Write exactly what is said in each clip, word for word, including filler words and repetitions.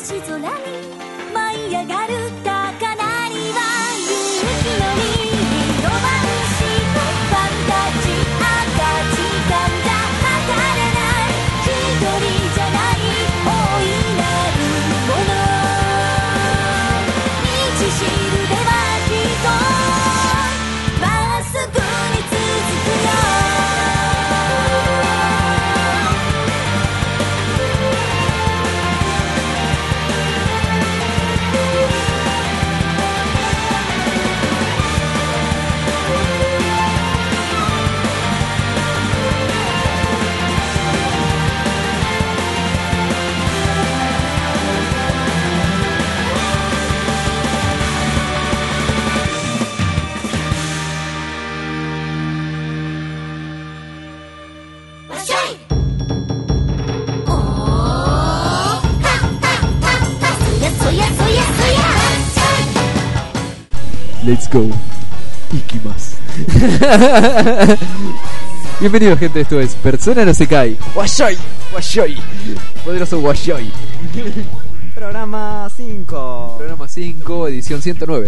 星空に舞い上がる高鳴りは勇気のリロマンシーとファンタジー赤時間じゃ測れない一人じゃない大いなるもの道しるべはきっとまっすぐに続くよ Let's go. Ikimas. Bienvenidos, gente. Esto es Persona no Sekai. Washoi. Washoi. Poderoso Washoi. Programa cinco. Programa cinco, edición ciento nueve.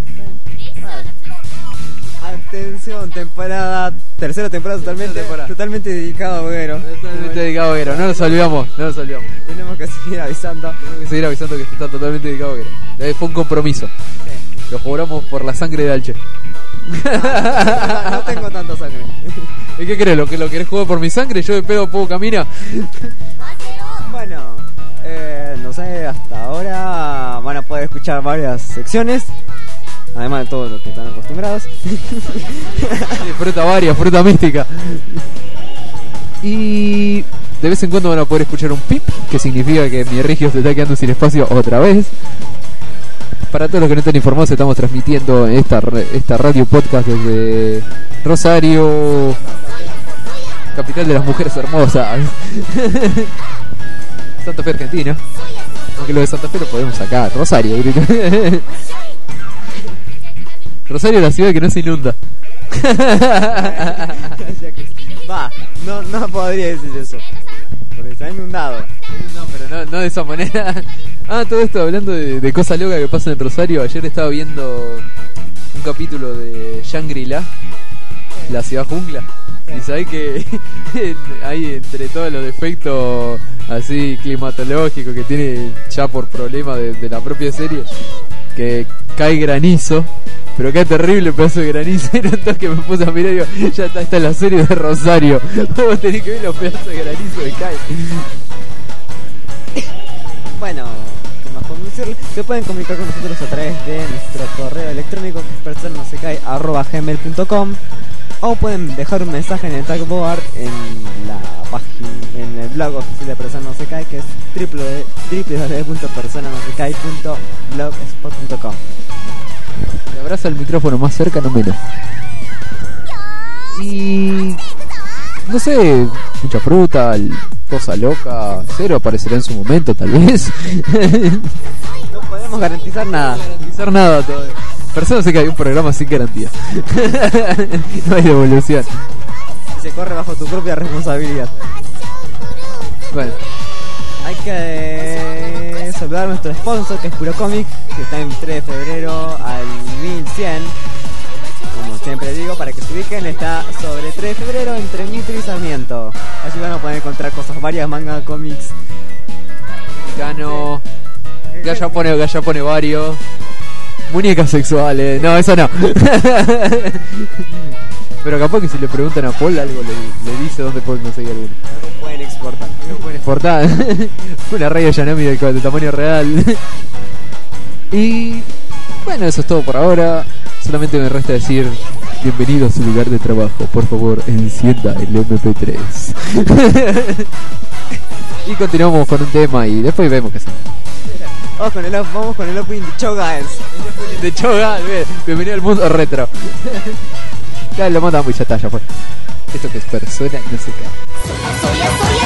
Atención, temporada. Tercera temporada totalmente, Tercera temporada. totalmente dedicado a Boguero. Totalmente dedicado a Guero. No nos olvidamos. No nos olvidamos. Tenemos que seguir avisando. Tenemos que seguir avisando que está totalmente dedicado a Guero. Eh, Fue un compromiso. Sí. Lo cobramos por la sangre de Alche. No, no tengo tanta sangre. ¿Y qué crees? ¿Lo que lo querés jugar por mi sangre? Yo de pedo puedo caminar. Bueno, eh, no sé, hasta ahora van a poder escuchar varias secciones. Además de todo lo que están acostumbrados. Fruta varia, fruta mística. Y de vez en cuando van a poder escuchar un pip, que significa que mi regio se está quedando sin espacio otra vez. Para todos los que no están informados, estamos transmitiendo esta, esta radio podcast desde Rosario, capital de las mujeres hermosas. Santa Fe, Argentina. Aunque lo de Santa Fe lo podemos sacar. Rosario. Rosario es la ciudad que no se inunda. Va, no, no podría decir eso. Porque está inundado. No, pero no, no de esa manera. Ah, todo esto hablando de, de cosas locas que pasan en Rosario. Ayer estaba viendo un capítulo de Shangri-La, la ciudad jungla. Y sabés que hay entre todos los defectos así climatológicos que tiene ya por problema de, de la propia serie, que cae granizo. Pero qué terrible pedazo de granizo. Y no que me puse a mirar y digo, ya está, está la serie de Rosario. Vos tenés que ver los pedazos de granizo que caen. Bueno, ¿qué más podemos decirle? Se pueden comunicar con nosotros a través de nuestro correo electrónico, que es persona no sekai arroba gmail punto com, o pueden dejar un mensaje en el tagboard en la página, en el blog oficial de Persona no Sekai, que es doble u doble u doble u punto persona no sekai punto blogspot punto com. Le abraza el micrófono más cerca, no menos. Y no sé, mucha fruta, cosa loca, cero aparecerá en su momento, tal vez. No podemos garantizar nada. No garantizar nada todavía. Persona sé que hay un programa sin garantía. No hay devolución. Y se corre bajo tu propia responsabilidad. Bueno, hay que saludar a nuestro sponsor, que es Puro Comic, que está en tres de febrero al mil cien. Como siempre digo, para que se ubiquen, está sobre tres de febrero entre Mitre y Sarmiento. Así van a poder encontrar cosas varias, manga, cómics. Mexicano, Gaya pone, Gaya pone varios. Muñecas sexuales, no, eso no. Pero capaz que si le preguntan a Paul algo, le, le dice dónde pueden conseguir alguno. Algo pueden exportar. Algo pueden exportar. Una raya Yanami de, de tamaño real. Y bueno, eso es todo por ahora. Solamente me resta decir bienvenido a su lugar de trabajo. Por favor, encienda el eme pe tres. Y continuamos con un tema y después vemos qué hacemos. Vamos con el, vamos con el opening de Choga's. De Choga, bienvenido al mundo retro. Ya lo mandamos y ya está, ya fue. Esto que es Persona no se cae.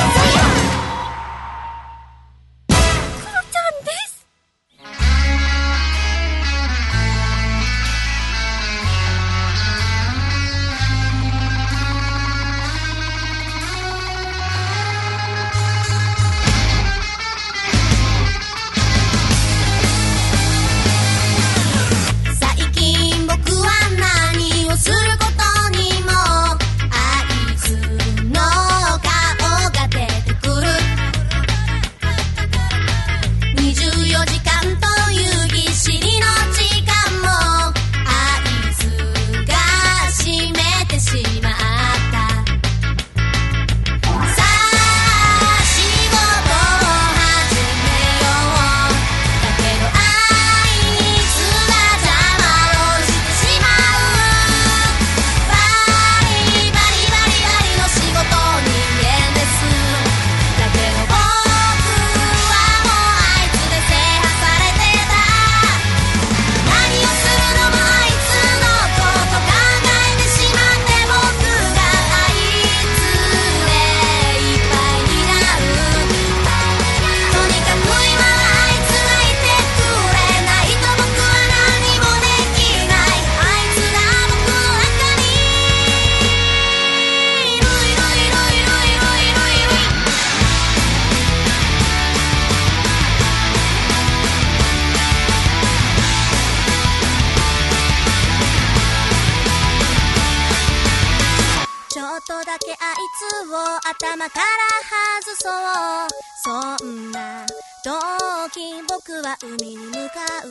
頭から外そうそんな時僕は海に向かう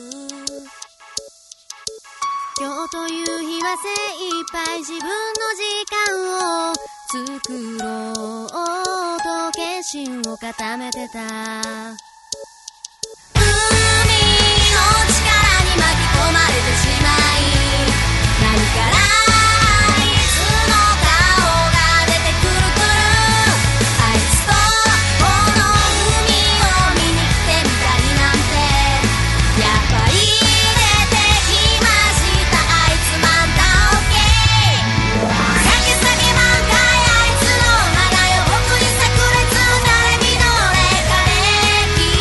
今日という日は精一杯自分の時間を作ろうと決心を固めてた海の力に巻き込まれてしまい何からあいつの顔が出てくるくるあいつとこの海を見に来てみたいなんてやっぱり出てきましたあいつマンタオッケー酒酒満開あいつの花よ僕に炸裂誰に乗れかれき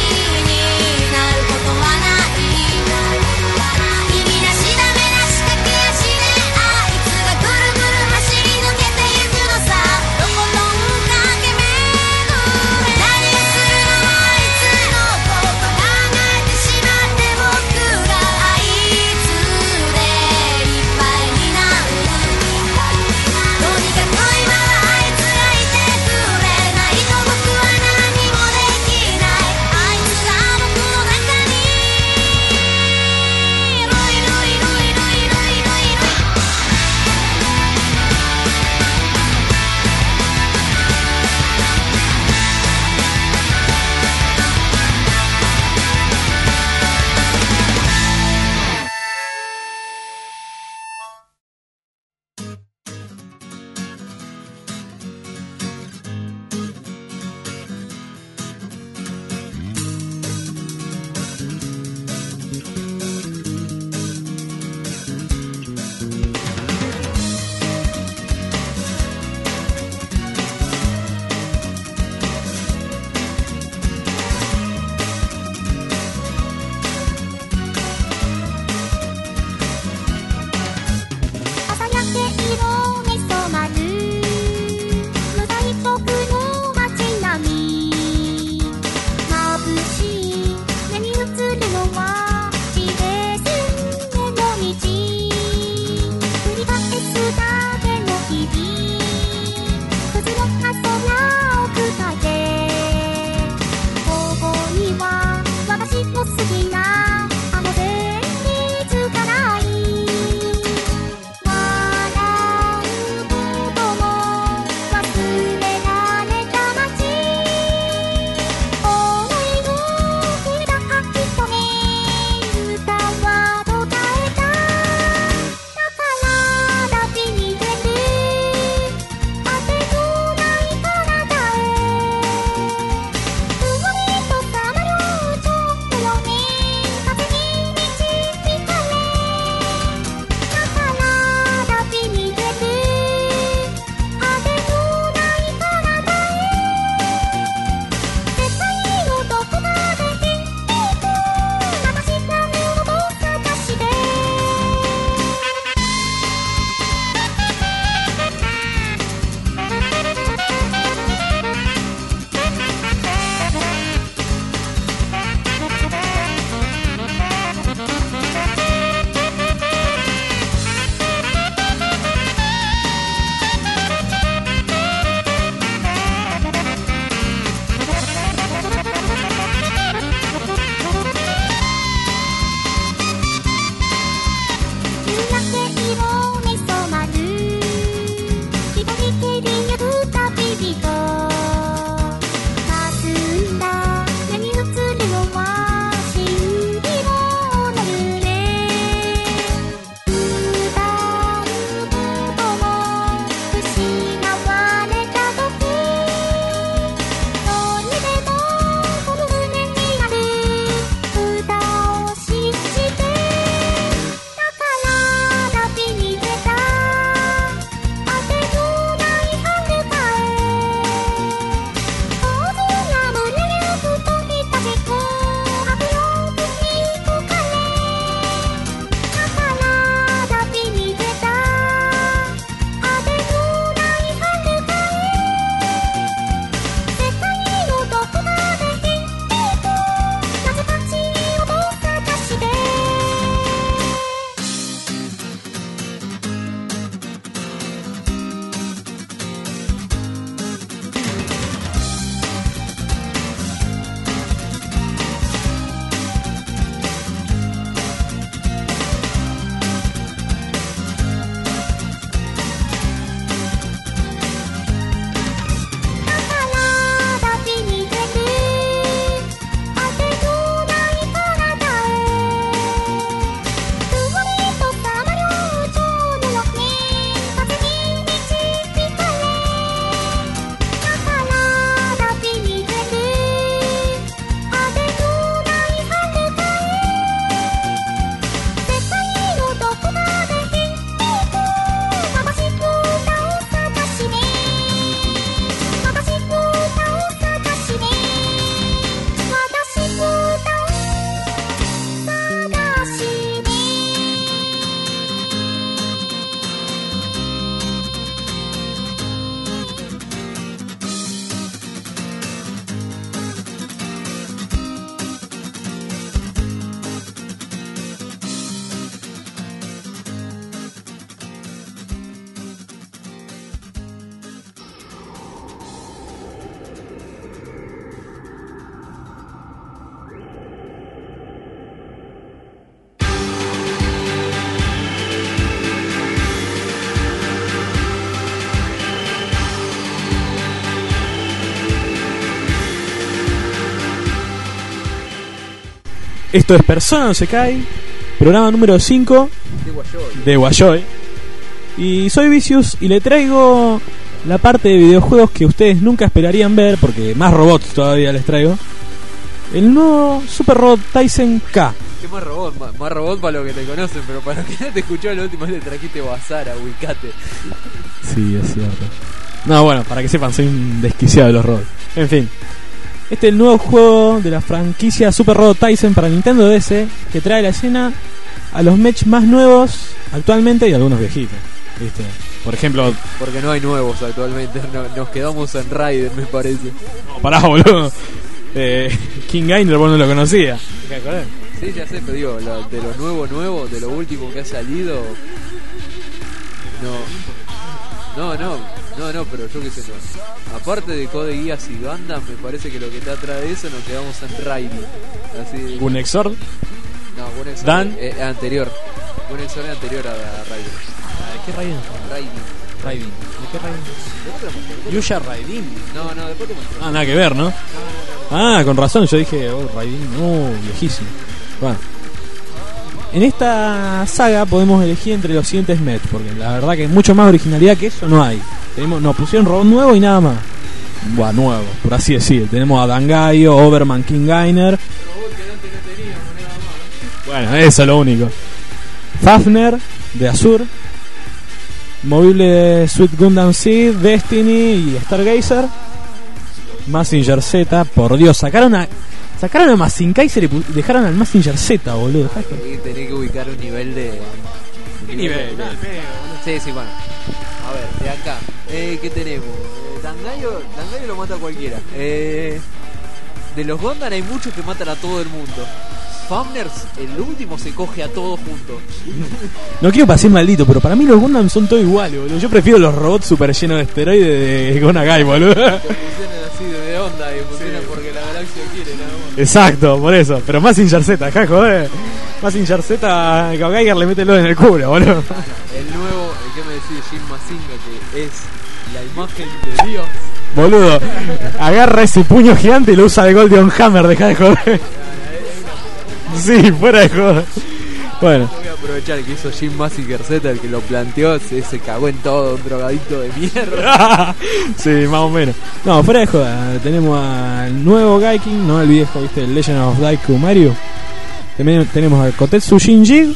Esto es Persona no Sekai, programa número cinco De Guayoy. de Guayoy. Y soy Vicious y le traigo la parte de videojuegos que ustedes nunca esperarían ver, porque más robots todavía les traigo. El nuevo Super Robot Taisen K. ¿Qué más robot? Más, más robot para los que te conocen, pero para los que no te escuchó la última le trajiste Basara, ubicate. Sí, es cierto. No, bueno, para que sepan, soy un desquiciado de los robots. En fin. Este es el nuevo juego de la franquicia Super Robot Taisen para Nintendo D S, que trae a la escena a los mechs más nuevos actualmente y algunos viejitos, ¿viste? Por ejemplo... Porque no hay nuevos actualmente, no, nos quedamos en Raiden, me parece. No, pará, boludo. Eh, King Gainer vos no lo conocía. ¿Te acordás? Sí, ya sé, pero digo, lo- de lo nuevo nuevo, de lo último que ha salido... No, no, no, no, no, pero yo qué sé, no. Aparte de Code Geass y Gundam, me parece que lo que está atrás de eso nos quedamos en Raiden. Así... Un Exord. No, un Exor Dan. eh, eh, anterior. Un Exor anterior a, a Raiden. ¿De qué Raiden? Raiden. Raiden. ¿De qué Raiden? Yuya Raiden. No, no, después te muestro. Ah, nada que ver, ¿no? Ah, con razón, yo dije, oh, Raiden, no, viejísimo. Bueno. En esta saga podemos elegir entre los siguientes mechs, porque la verdad que mucho más originalidad que eso no hay. Tenemos, nos pusieron robot nuevo y nada más. Buah, nuevo, por así decir. Tenemos a Dangaio, Overman, King Gainer. Bueno, eso es lo único. Fafner, de Azur. Movible Sweet Gundam Seed, Destiny y Stargazer. Mazinger Z, por Dios, sacaron a sacaron a Mazinkaiser y pu- dejaron al Mazinger Z, boludo. Y tenés que ubicar un nivel de... ¿Qué nivel? Sí, sí, bueno. A ver, de acá. Eh, ¿Qué tenemos? Eh, Dangayo, Dangayo lo mata a cualquiera. Eh, de los Gundam hay muchos que matan a todo el mundo. Famners, el último se coge a todos juntos. No quiero parecer maldito, pero para mí los Gundam son todos iguales, boludo. Yo prefiero los robots super llenos de esteroides de Gonagai, boludo. Que funcionan así de onda y funcionan porque la galaxia quiere, nada más. Exacto, por eso. Pero Mazinger Z, acá, joder. Mazinger Z, a Geiger le mete el dedo en el culo, boludo. El nuevo, el que me decís, Jin Mazinga, que es la imagen de Dios. Boludo, agarra ese puño gigante y lo usa de Golden Hammer, deja de joder. Sí, fuera de joder. Bueno, Voy a aprovechar que hizo Jim Mazinger Z, el que lo planteó, se, se cagó en todo, un drogadito de mierda. sí, más o menos. No, fuera de joda, tenemos al nuevo Gaikin, no el viejo, viste, el Legend of Daiku Mario. También tenemos a Kotetsu Shinji,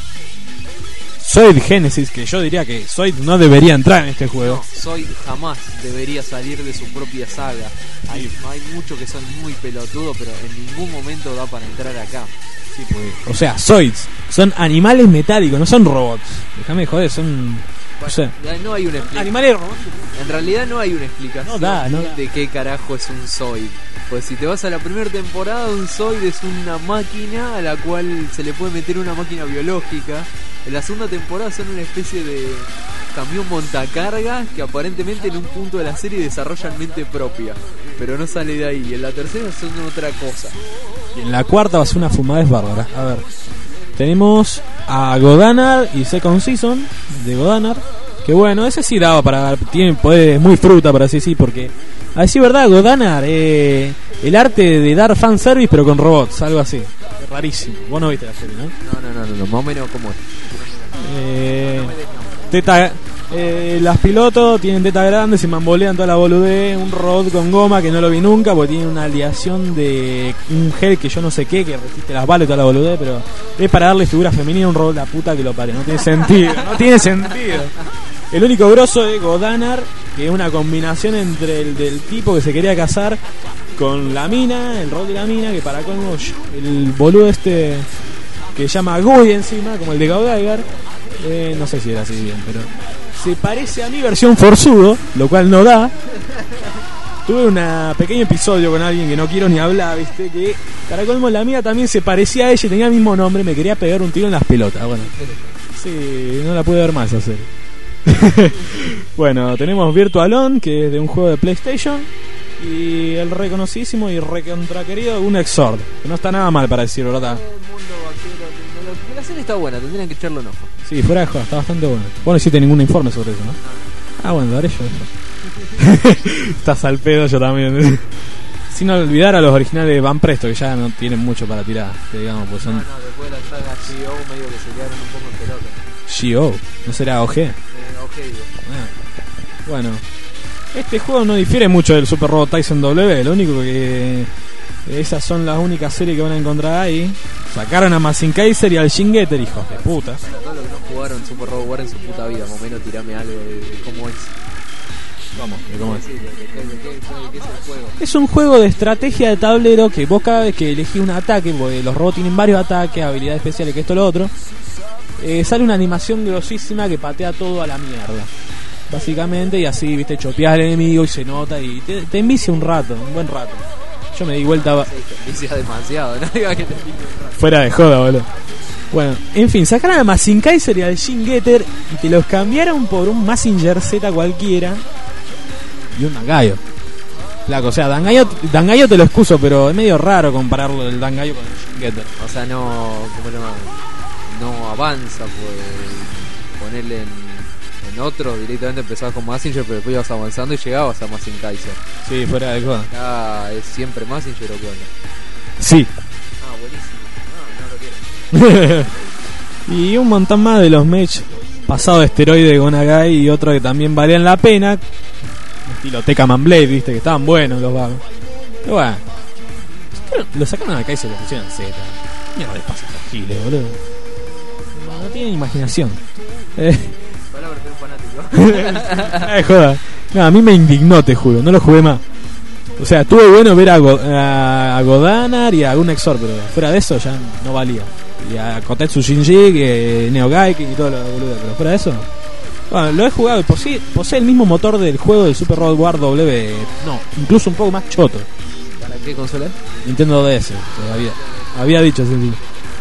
Zoid Genesis, que yo diría que Zoid no debería entrar en este juego. No, Zoid jamás debería salir de su propia saga. Hay, hay muchos que son muy pelotudos, pero en ningún momento da para entrar acá. Sí, pues, o sea, Zoids son animales metálicos, no son robots. Déjame de joder, son... O sea, Ya no hay una explicación. animales robots. En realidad no hay una explicación No da, no da. de qué carajo es un Zoid. Pues si te vas a la primera temporada, un Zoid es una máquina a la cual se le puede meter una máquina biológica. En la segunda temporada son una especie de camión montacargas que aparentemente en un punto de la serie desarrollan mente propia, pero no sale de ahí. En la tercera son otra cosa. Y en la cuarta va a ser una fumadez bárbara. A ver, tenemos a Godanar y Second Season de Godanar. Que bueno, ese sí daba para... Tiene poderes muy fruta, para así decir, porque... A decir verdad, Godanar, eh, el arte de dar fanservice pero con robots, algo así. Es rarísimo. Vos no viste la serie, ¿no? No, no, no, no, no, más o menos como es. Eh, teta, eh, las pilotos tienen teta grande, se mambolean toda la boludez. Un robot con goma que no lo vi nunca porque tiene una aleación de un gel que yo no sé qué, que resiste las balas y toda la boludez. Pero es para darle figura femenina a un robot, la puta que lo pare. No tiene sentido, no tiene sentido. El único grosso es Godanar, que es una combinación entre el del tipo que se quería casar con la mina, el rol de la mina, que para colmo el boludo este que se llama Gui encima, como el de Gaudiger, eh, no sé si era así bien, pero se parece a mi versión forzudo, lo cual no da. Tuve un pequeño episodio con alguien que no quiero ni hablar, viste, que para colmo la mía también se parecía a ella y tenía el mismo nombre, me quería pegar un tiro en las pelotas. Bueno, sí, no la pude ver más hacer. Bueno, tenemos Virtual On, que es de un juego de PlayStation, y el reconocidísimo y recontraquerido un Exord, que no está nada mal para decirlo, ¿verdad? El mundo vaquero tecnológico. La serie está buena, tendrían que echarle un ojo. Sí, fuera de joda, está bastante bueno. Vos no hiciste ningún informe sobre eso, ¿no? Ah, bueno, lo haré yo. Estás al pedo, yo también. Sin olvidar a los originales de Van Presto, que ya no tienen mucho para tirar, que digamos, pues son No, no, después de la saga G O medio que se quedaron un poco en pelota. G O, ¿no será O G? Eh, ok, digo. Ah, bueno, este juego no difiere mucho del Super Robot Tyson W, lo único que esas son las únicas series que van a encontrar ahí. Sacaron a Mazin Kaiser y al Shin Getter, hijos de puta. Para todos los que no jugaron Super Robot War en su puta vida, más o menos tirame algo de, de cómo es. Vamos, de cómo es. Sí, de, de, de, de, de, de, de qué es el juego. Es un juego de estrategia de tablero que vos cada vez que elegís un ataque, porque los robots tienen varios ataques, habilidades especiales, que esto lo otro, eh, sale una animación grosísima que patea todo a la mierda. Básicamente, y así, viste, chopeás al enemigo y se nota y te, te envicia un rato, un buen rato. Yo me di vuelta Sí, te envicia demasiado, no diga que te envicia un rato. fuera de joda, boludo. Bueno, en fin, sacaron a Mazin Kaiser y al Shin Getter y te los cambiaron por un Mazinger Z cualquiera y un Dangayo. Flaco, o sea, Dangayo, Dangayo te lo excuso, pero es medio raro compararlo el Dangayo con el Shin Getter. O sea, no, ¿cómo se llama? No avanza, pues ponerle en, en otro, directamente empezabas con Mazinger, pero después ibas avanzando y llegabas a Mazin Kaiser. Sí, fuera de joda. Ah, ¿es siempre Mazinger o qué onda? Sí. Ah, buenísimo. No, no lo quiero. Y un montón más de los match pasado de esteroide de Gonagai y otro que también valían la pena, estilo Teca Man Blade, viste, que estaban buenos los vagos. Pero bueno, lo sacaron a Kaiser y lo pusieron Z. Mierda les pasa a esos giles, boludo. No, no tienen imaginación. Eh, Palabra de un fanático. Ay, joda. No, a mí me indignó, te juro, no lo jugué más. O sea, estuvo bueno ver a, Go- a, a Godanar y a Gunexor, pero fuera de eso ya no valía. Y a Kotetsu Shinji, que Neo Gaiken y todo lo boludo, pero fuera de eso. Bueno, lo he jugado y posee, posee el mismo motor del juego del Super Robot War W. No, incluso un poco más choto. ¿Para qué consola? Nintendo D S, todavía. Había dicho así. Sí.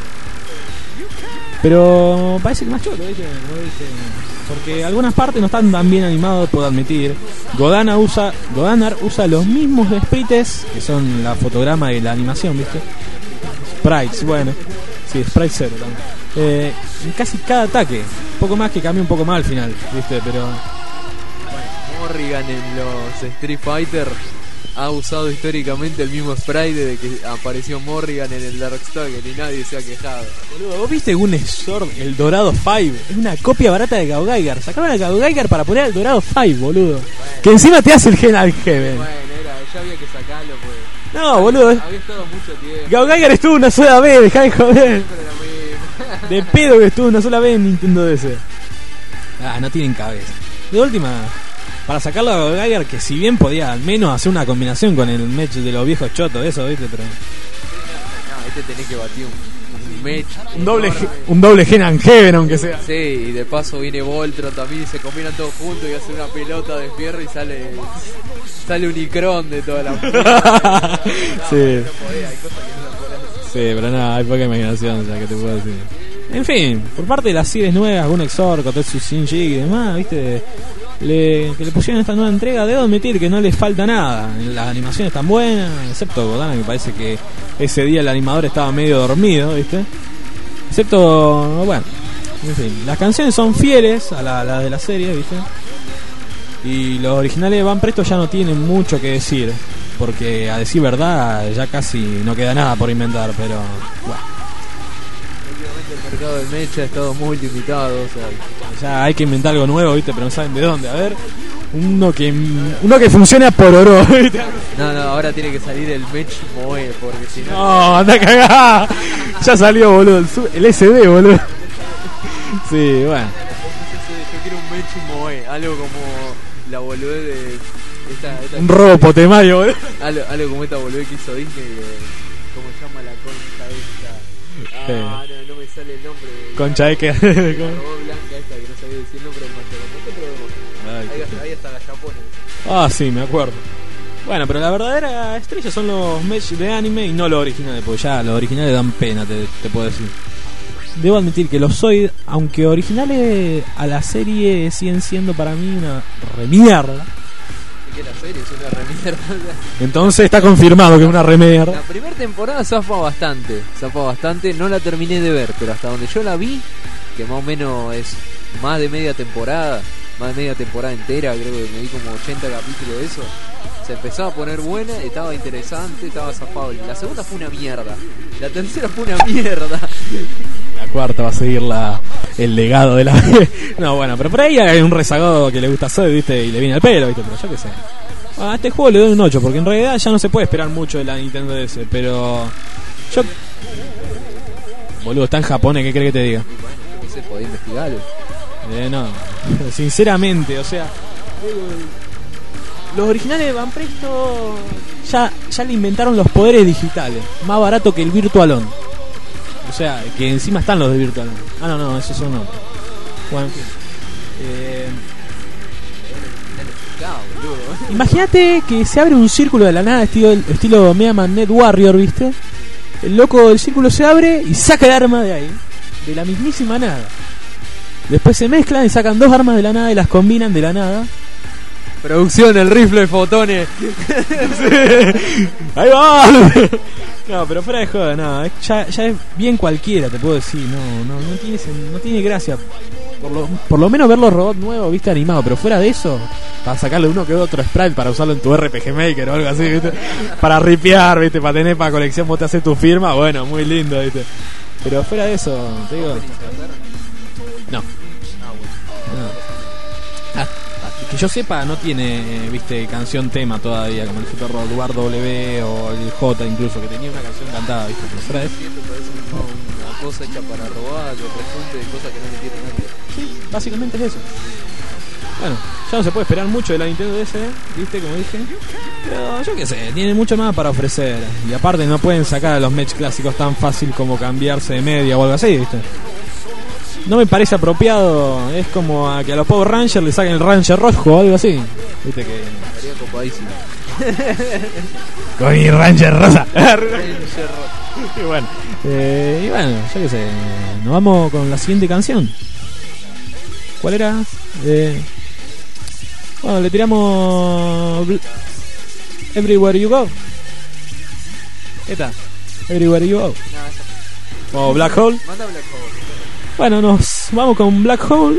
Pero parece que más choto, ¿viste? ¿No viste? Porque algunas partes no están tan bien animadas, puedo admitir. Godana usa, Godanar usa los mismos sprites, que son la fotograma y la animación, ¿viste? Sprites, bueno. Sí, sprite cero también. Eh, en casi cada ataque. Un poco más que cambia un poco más al final, ¿viste? Pero... Morrigan en los Street Fighter ha usado históricamente el mismo sprite de que apareció Morrigan en el Darkstalker y nadie se ha quejado. Boludo, ¿vos viste un Sword, el Dorado cinco? Es una copia barata de Gaugaigar. Sacaron a Gaugaigar para poner al Dorado cinco, boludo. Bueno. Que encima te hace el General Heaven. Bueno, era, ya había que sacarlo, pues. No, boludo. Había estado mucho tiempo. Gaugaigar estuvo una sola vez, dejá de joder. Siempre lo mismo. De pedo que estuvo una sola vez en Nintendo D S. Ah, no tienen cabeza. De última, para sacarlo a Gaugaigar, que si bien podía al menos hacer una combinación con el match de los viejos chotos, eso, ¿viste? Pero... No, este tenés que batir un, un match. Un doble, enorme. un doble General Heaven, aunque sea. Sí, y de paso viene Voltron también y se combinan todos juntos y hacen una pelota de fierro y sale sale Unicron de toda la Sí. no podés, hay cosas que no se pueden hacer. Sí, pero nada, hay poca imaginación, o sea, que te puedo decir. En fin, por parte de las series nuevas, Gunexor, Kotetsu Shinji y demás, viste, le, que le pusieron esta nueva entrega, debo admitir que no les falta nada. Las animaciones están buenas, excepto Godana, que parece que ese día el animador estaba medio dormido, viste. Excepto, bueno, en fin, las canciones son fieles a las la de la serie, viste. Y los originales de Van Presto ya no tienen mucho que decir, porque a decir verdad ya casi no queda nada por inventar, pero bueno. Últimamente el mercado del mecha ha estado muy limitado, o sea, Ya hay que inventar algo nuevo, ¿viste? Pero no saben de dónde. A ver, uno que uno que funcione a por oro, ¿viste? no, no, ahora tiene que salir el Mech Moe, porque si no... No, anda cagada. Ya salió, boludo. El, su- el S D, boludo. Sí, bueno. Yo quiero un Mech Moe, algo como la boludez de... Esta, esta Un robo potemayo, boludo. algo, algo como esta boludez que hizo Disney, de, ¿cómo se llama la concha esta? Ah, no, no me sale el nombre. de- Concha de que. La robot blanca esta que no sabía decir el nombre del maestro. Pero Ay, ahí, qué ahí está la japonesa. Ah, sí, me acuerdo. Bueno, pero la verdadera estrella son los match de anime y no los originales, porque ya los originales dan pena, te, te puedo decir. Debo admitir que los Zoid, aunque originales a la serie, siguen siendo para mí una remierda. Que la serie es una remierda. Entonces está confirmado que es una remierda. La primera temporada zafa bastante, zafa bastante, no la terminé de ver, pero hasta donde yo la vi, que más o menos es más de media temporada, más de media temporada entera, creo que me di como ochenta capítulos de eso, Se empezó a poner buena, estaba interesante, estaba zafable. La segunda fue una mierda. La tercera fue una mierda. La cuarta va a seguir la, el legado de la... No, bueno, pero por ahí hay un rezagado que le gusta Zoe, ¿viste? Y le viene al pelo, ¿viste? Pero yo qué sé. Bueno, a este juego le doy un ocho, porque en realidad ya no se puede esperar mucho de la Nintendo D S, pero... Yo... Boludo, está en japonés, ¿qué crees que te diga? Bueno, yo qué sé, podía investigarlo. Eh, no, sinceramente, o sea... Los originales de Van Presto ya, ya le inventaron los poderes digitales, más barato que el Virtual On. O sea, que encima están los de Virtual On. Ah, no, no, esos son otros. Bueno, en fin. Eh, Imagínate que se abre un círculo de la nada, estilo, estilo Mega Man Net Warrior, ¿viste? El loco del círculo se abre y saca el arma de ahí, de la mismísima nada. Después se mezclan y sacan dos armas de la nada y las combinan de la nada. Producción, el rifle de fotones. Sí. Ahí va. No, pero fuera de joda, no, ya, ya es bien cualquiera, te puedo decir, no, no, no tiene, no tiene gracia. Por lo, por lo menos ver los robots nuevos, viste, animados, pero fuera de eso, para sacarle uno que otro sprite para usarlo en tu R P G Maker o algo así, viste, para ripear, viste, para tener para colección, vos te haces tu firma, bueno, muy lindo, viste. Pero fuera de eso, te digo, no. No. Ah, que yo sepa, no tiene, viste, canción tema todavía, como el Super Robot W o el J incluso, que tenía una canción cantada, viste, pero fuera de eso. Una cosa hecha para robar, o refunte de cosas que no le tienen nadie. Sí, básicamente es eso. Bueno, ya no se puede esperar mucho de la Nintendo D S, viste, como dije. Pero yo qué sé, tiene mucho más para ofrecer. Y aparte no pueden sacar a los match clásicos tan fácil como cambiarse de media o algo así, viste. No me parece apropiado, es como a que a los Power Rangers le saquen el Ranger rojo o algo así. Viste que... Estaría copadísimo. Con mi Ranger rosa. Ranger rojo. Y bueno, eh, y bueno, yo qué sé, nos vamos con la siguiente canción. ¿Cuál era? Eh, bueno, le tiramos Everywhere You Go. ¿Qué está? Everywhere You Go. O Black Hole. Manda Black Hole. Bueno, nos vamos con Black Hole.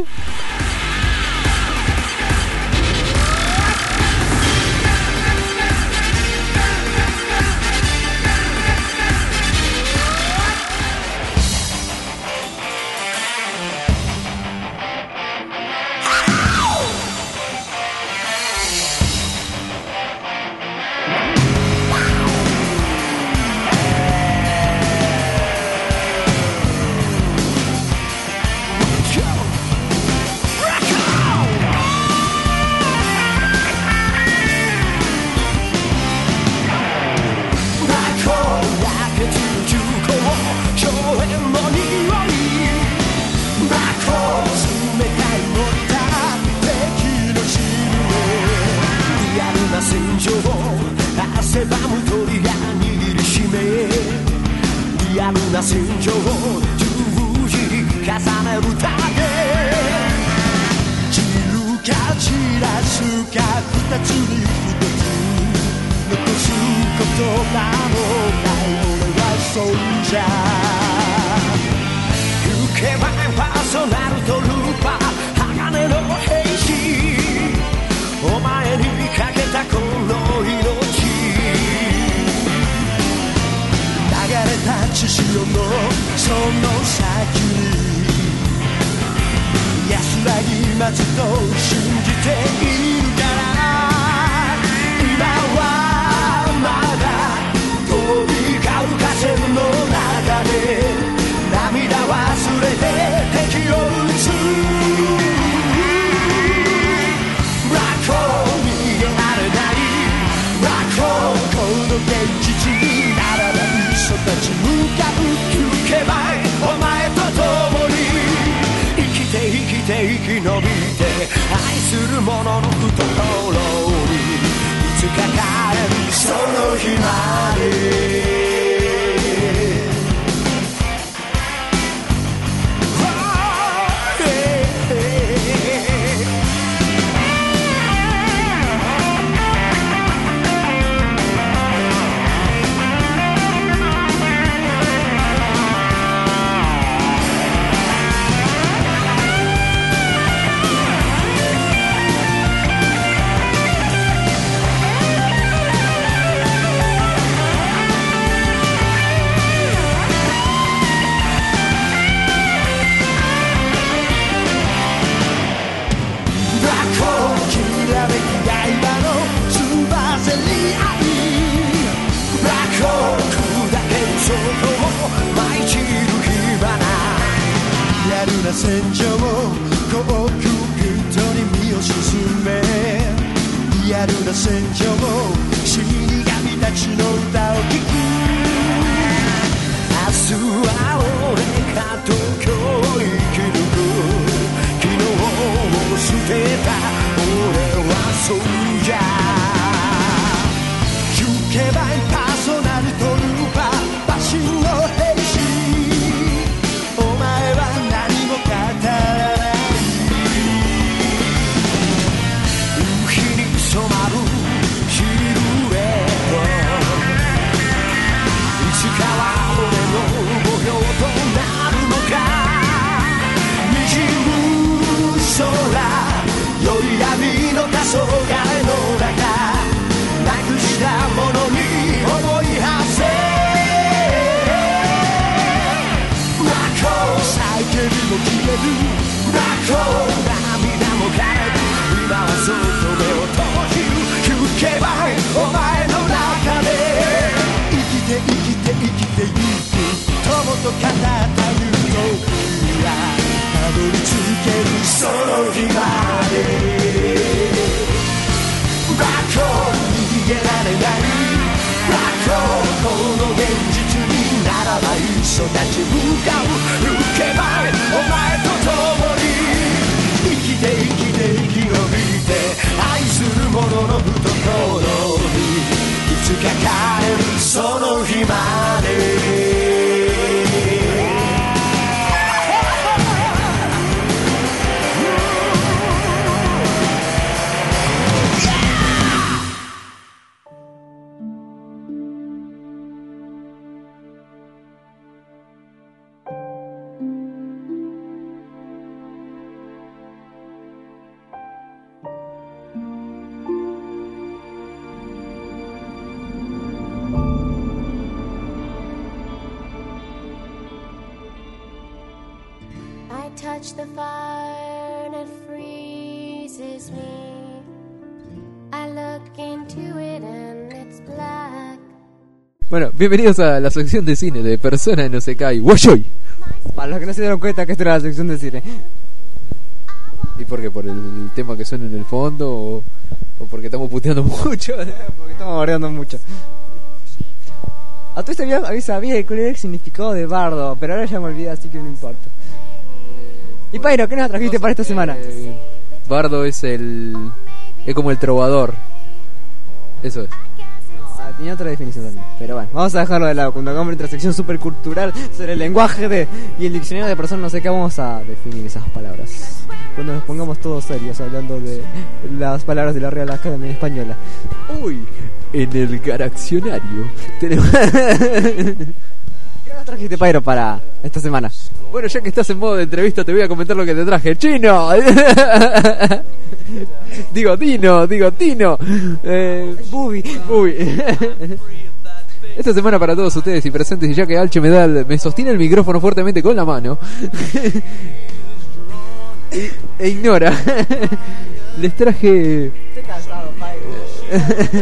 戦場コックピットに身を沈めリアルな戦場死神たちの歌を聴く明日は俺が東京を生き抜く昨日を捨てた俺はそうじゃ行けばいパーソナルトルーパー馬身の兵士お前は何も語らない夕日に染まるシルエットいつかは俺の模様となるのか滲む空より闇の黄昏の中なくしたものに思い馳せ泣こう叫びも消える泣こう涙も枯れる今はそっと目を閉じる行けばいお前の中で生きて生きて生きてゆく友と語ったユートピアたどり着けるその日までバコ逃げられないバコこの現実にならば一緒立ち向かう行けばいお前と共に生きて生きて生き延びて愛する者の懐にいつか帰るその日まで Touch the fire and it freezes me. I look into it and it's black. Bueno, bienvenidos a la sección de cine de Persona no se cae. ¡Woyoy! Para los que no se dieron cuenta que esto era la sección de cine. ¿Y por qué? ¿Por el tema que suena en el fondo? ¿O, o porque estamos puteando mucho? Porque estamos bardeando mucho. A tú sabías, sabía cuál era el significado de bardo, pero ahora ya me olvidé, así que no importa. Y Pairo, ¿qué nos trajiste para esta semana? Eh, Bardo es el... es como el trovador. Eso es. No, tenía otra definición también. Pero bueno, vamos a dejarlo de lado. Cuando hagamos nuestra sección supercultural sobre el lenguaje de, y el diccionario de personas, no sé qué, vamos a definir esas palabras. Cuando nos pongamos todos serios hablando de las palabras de la Real Academia Española. Uy, en el Garaccionario tenemos... ¿Qué nos trajiste, Pairo, para esta semana? Bueno, ya que estás en modo de entrevista, te voy a comentar lo que te traje. ¡Chino! digo, Tino, digo, Tino. Eh, Bubi. Bubi. Esta semana para todos ustedes y presentes, y ya que Alche me, da el, me sostiene el micrófono fuertemente con la mano e, e ignora, les traje... Estoy cansado, Pairo.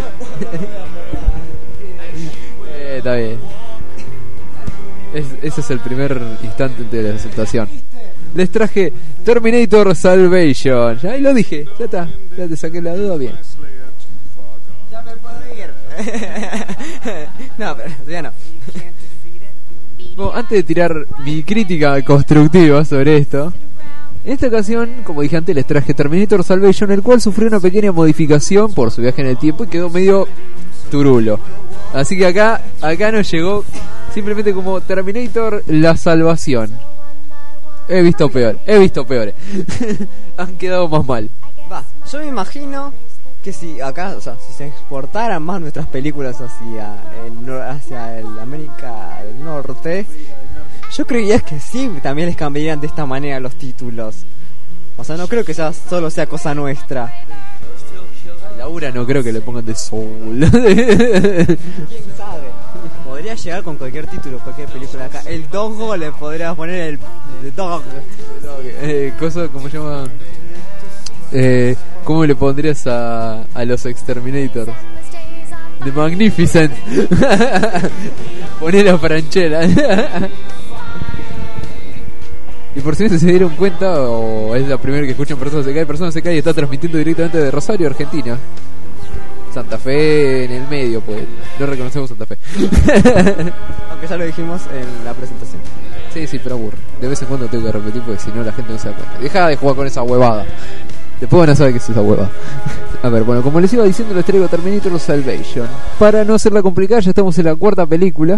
eh, está bien. Es, ese es el primer instante de la aceptación. Les traje Terminator Salvation. Ya ahí lo dije, ya está, ya te saqué la duda bien. Ya me puedo ir. No, pero ya no. Bueno, antes de tirar mi crítica constructiva sobre esto, en esta ocasión, como dije antes, les traje Terminator Salvation, el cual sufrió una pequeña modificación por su viaje en el tiempo y quedó medio turulo. Así que acá, acá nos llegó simplemente como Terminator La Salvación. He visto peor, he visto peores. Han quedado más mal. Va, yo me imagino que si acá, o sea, si se exportaran más nuestras películas hacia el, nor- hacia el América del Norte, yo creía que sí, también les cambiarían de esta manera los títulos. O sea, no creo que sea, solo sea cosa nuestra. A Laura no creo que le pongan de Soul. ¿Quién sabe? Podría llegar con cualquier título, cualquier película acá. El Doggo le podrías poner el The Dog. eh, cosa, ¿cómo se llama? Eh, ¿Cómo le pondrías a, a los Exterminators? The Magnificent. Poné la franchera. Y por si no se dieron cuenta, o es la primera que escuchan Personas se cae, Personas se cae y está transmitiendo directamente de Rosario, Argentina. Santa Fe en el medio, pues no reconocemos Santa Fe. Aunque ya lo dijimos en la presentación. Sí, sí, pero aburre. De vez en cuando tengo que repetir porque si no la gente no se da cuenta. Deja de jugar con esa huevada. Después van a saber qué es esa huevada. A ver, bueno, como les iba diciendo, les traigo Terminator Salvation. Para no hacerla complicada, ya estamos en la cuarta película.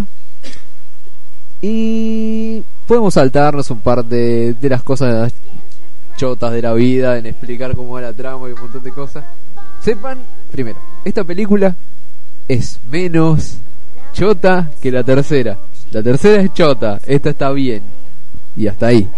Y podemos saltarnos un par de, de las cosas chotas de la vida, en explicar cómo va la trama y un montón de cosas. Sepan, primero, esta película es menos chota que la tercera. La tercera es chota, esta está bien. Y hasta ahí.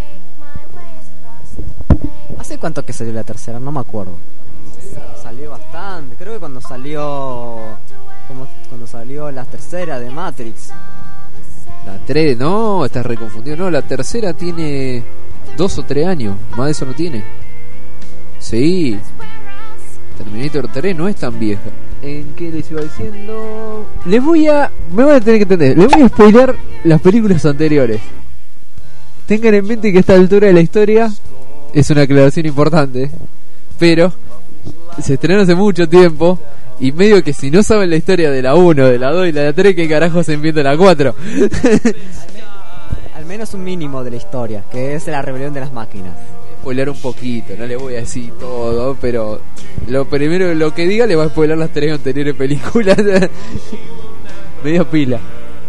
¿Hace cuánto que salió la tercera? No me acuerdo. Salió bastante. Creo que cuando salió... Como cuando salió la tercera de Matrix. La tres, no, estás reconfundido. No, la tercera tiene dos o tres años. Más de eso no tiene. Sí. Terminator tres no es tan vieja. ¿En qué les iba diciendo? Les voy a... Me van a tener que entender. Les voy a spoilear las películas anteriores. Tengan en mente que a esta altura de la historia es una aclaración importante, pero se estrenó hace mucho tiempo y medio que si no saben la historia de la uno, de la dos y la tres, ¿qué carajo se invienta la cuatro? Al menos un mínimo de la historia, que es la rebelión de las máquinas. Spoiler un poquito, no le voy a decir todo, pero lo primero lo que diga le va a spoiler las tres anteriores películas. Medio pila.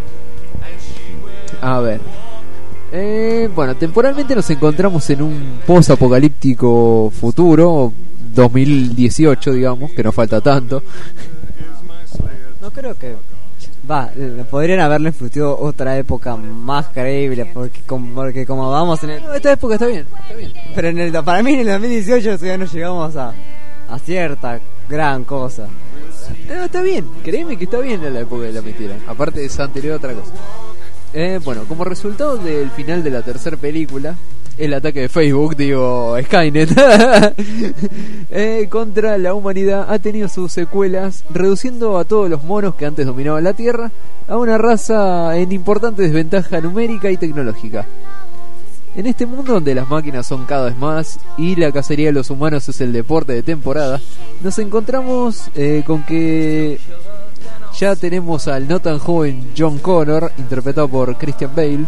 A ver. Eh, bueno, temporalmente nos encontramos en un post-apocalíptico futuro, dos mil dieciocho, digamos, que no falta tanto. No creo que... Va, eh, podrían haberle influido otra época más creíble, porque como, porque como vamos en el... No, esta época está bien, está bien. Pero en el, para mí en el dos mil dieciocho ya no llegamos a, a cierta gran cosa. No, está bien, créeme que está bien en la época de la mentira. Aparte es anterior a otra cosa. Eh, bueno, como resultado del final de la tercera película, el ataque de Facebook, digo, Skynet, eh, contra la humanidad ha tenido sus secuelas, reduciendo a todos los monos que antes dominaban la Tierra a una raza en importante desventaja numérica y tecnológica. En este mundo donde las máquinas son cada vez más y la cacería de los humanos es el deporte de temporada, nos encontramos eh, con que ya tenemos al no tan joven John Connor, interpretado por Christian Bale,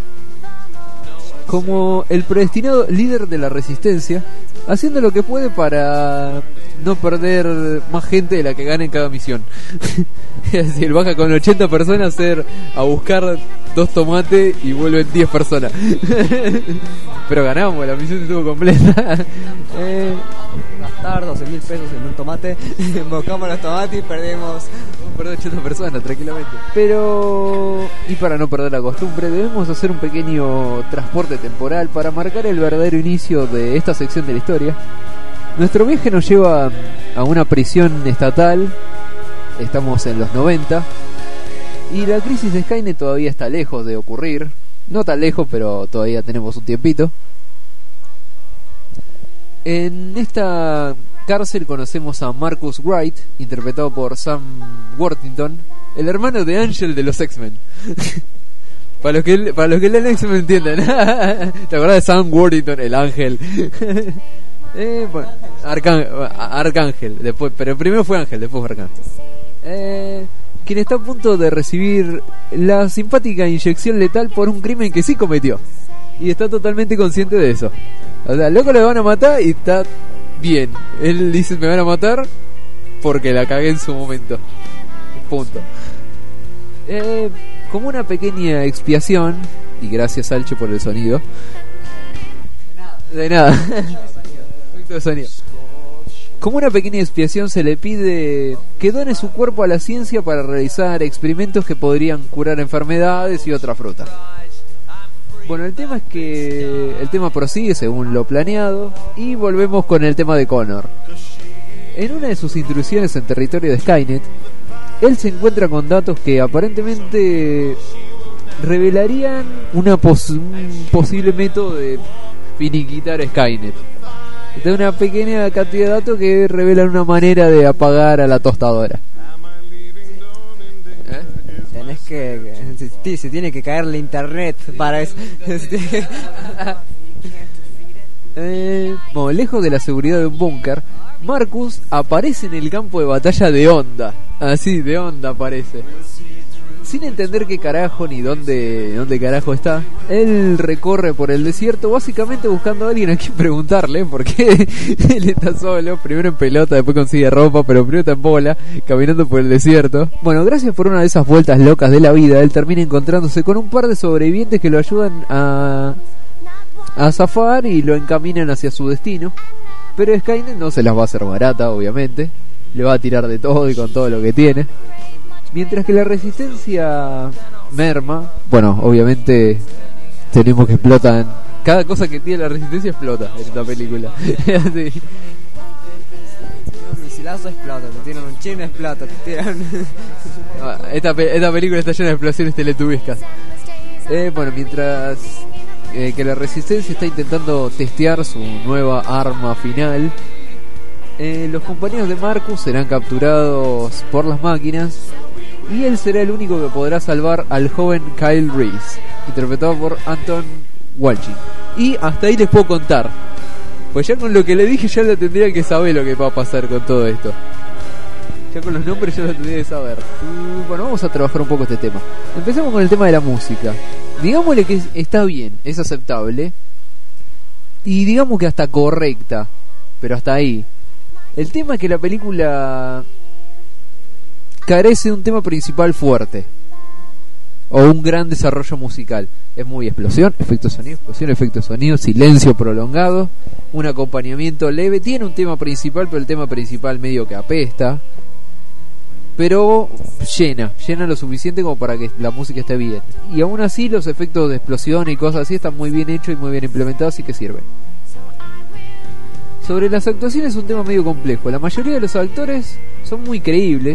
como el predestinado líder de la resistencia, haciendo lo que puede para no perder más gente de la que gana en cada misión. Es decir, baja con ochenta personas a, hacer, a buscar dos tomates y vuelven diez personas. Pero ganamos, la misión estuvo completa. eh, Gastar doce mil pesos en un tomate, buscamos los tomates y perdemos... Perdón, ochenta personas tranquilamente. Pero, y para no perder la costumbre, debemos hacer un pequeño transporte temporal para marcar el verdadero inicio de esta sección de la historia. Nuestro viaje nos lleva a una prisión estatal. Estamos en los noventa y la crisis de Skynet todavía está lejos de ocurrir. No tan lejos, pero todavía tenemos un tiempito. En esta cárcel conocemos a Marcus Wright, interpretado por Sam Worthington, el hermano de Ángel de los X-Men. Para los que para los que leen X-Men entienden. ¿Te acordás de Sam Worthington, el ángel? eh, bueno, Arcángel, Arcángel, después, pero primero fue Ángel, después fue Arcángel. Eh, quien está a punto de recibir la simpática inyección letal por un crimen que sí cometió. Y está totalmente consciente de eso. O sea, al loco le van a matar y está bien. Él dice, me van a matar porque la cagué en su momento. Punto. Eh, como una pequeña expiación, y gracias Salcho por el sonido. De nada. De sonido. Como una pequeña expiación se le pide que done su cuerpo a la ciencia para realizar experimentos que podrían curar enfermedades y otras frutas. Bueno, el tema es que el tema prosigue según lo planeado y volvemos con el tema de Connor. En una de sus intrusiones en territorio de Skynet, él se encuentra con datos que aparentemente revelarían una pos- un posible método de finiquitar Skynet. De una pequeña cantidad de datos que revelan una manera de apagar a la tostadora. Tenés que... Si, si tiene que caerle internet para eso. Eh, bueno, lejos de la seguridad de un búnker, Marcus aparece en el campo de batalla de Onda. Así, de Onda aparece. Sin entender qué carajo ni dónde, dónde carajo está, él recorre por el desierto básicamente buscando a alguien a quien preguntarle, porque él está solo, primero en pelota, después consigue ropa, pero primero está en bola, caminando por el desierto. Bueno, gracias por una de esas vueltas locas de la vida, él termina encontrándose con un par de sobrevivientes que lo ayudan a, a zafar y lo encaminan hacia su destino. Pero Skynet no se las va a hacer barata, obviamente, le va a tirar de todo y con todo lo que tiene. Mientras que la resistencia merma, bueno, obviamente tenemos que explotar. Cada cosa que tiene la resistencia explota en esta película. Sí. Tiene un misilazo, explota. Te tiran un chino, explota. Te tiran... esta, pe- esta película está llena de explosiones teletubescas. Eh, bueno, mientras eh, que la resistencia está intentando testear su nueva arma final, eh, los compañeros de Marcus serán capturados por las máquinas. Y él será el único que podrá salvar al joven Kyle Reese, interpretado por Anton Yelchin. Y hasta ahí les puedo contar, pues ya con lo que le dije ya lo tendría que saber lo que va a pasar con todo esto. Ya con los nombres ya lo tendría que saber. Y bueno, vamos a trabajar un poco este tema. Empecemos con el tema de la música. Digámosle que está bien, es aceptable. Y digamos que hasta correcta, pero hasta ahí. El tema es que la película carece de un tema principal fuerte o un gran desarrollo musical. Es muy explosión, efecto sonido, explosión, efecto sonido, silencio prolongado, un acompañamiento leve. Tiene un tema principal, pero el tema principal medio que apesta. Pero llena, llena lo suficiente como para que la música esté bien. Y aún así los efectos de explosión y cosas así están muy bien hechos y muy bien implementados, así que sirven. Sobre las actuaciones es un tema medio complejo. La mayoría de los actores son muy creíbles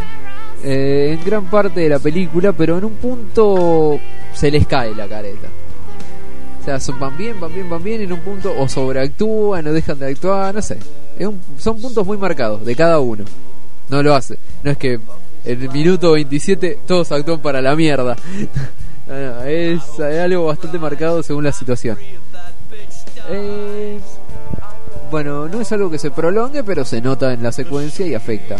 eh, en gran parte de la película, pero en un punto se les cae la careta. O sea, son, van bien, van bien, van bien, en un punto o sobreactúan o dejan de actuar, no sé. Es un, son puntos muy marcados de cada uno. No lo hace. No es que en el minuto veintisiete todos actúan para la mierda. No, no, es, es algo bastante marcado según la situación. Eh... Bueno, no es algo que se prolongue, pero se nota en la secuencia y afecta.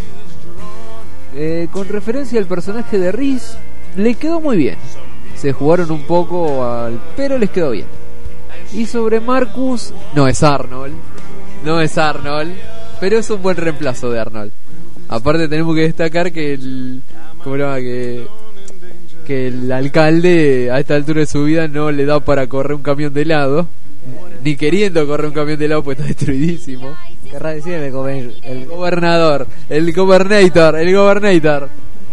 Eh, con referencia al personaje de Reese, le quedó muy bien. Se jugaron un poco al... pero les quedó bien. Y sobre Marcus, no es Arnold. No es Arnold, pero es un buen reemplazo de Arnold. Aparte tenemos que destacar que el... ¿Cómo se llama? Que... que el alcalde a esta altura de su vida no le da para correr un camión de helado. Ni queriendo correr un camión de helado, pues está destruidísimo. Querrá decir el, gober- el... el gobernador, el gobernator, el gobernator.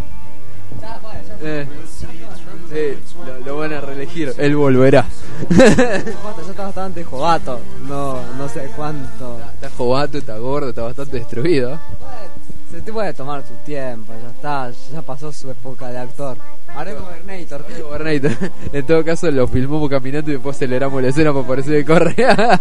Eh, eh, lo, lo van a reelegir, él volverá. Ya está bastante jovato, no, no sé cuánto. Está jovato, está gordo, está bastante destruido. Se te puede tomar su tiempo, ya está, ya pasó su época de actor. Ahora es gobernator. El gobernator. En todo caso lo filmamos caminando y después aceleramos la escena para parecer que corre.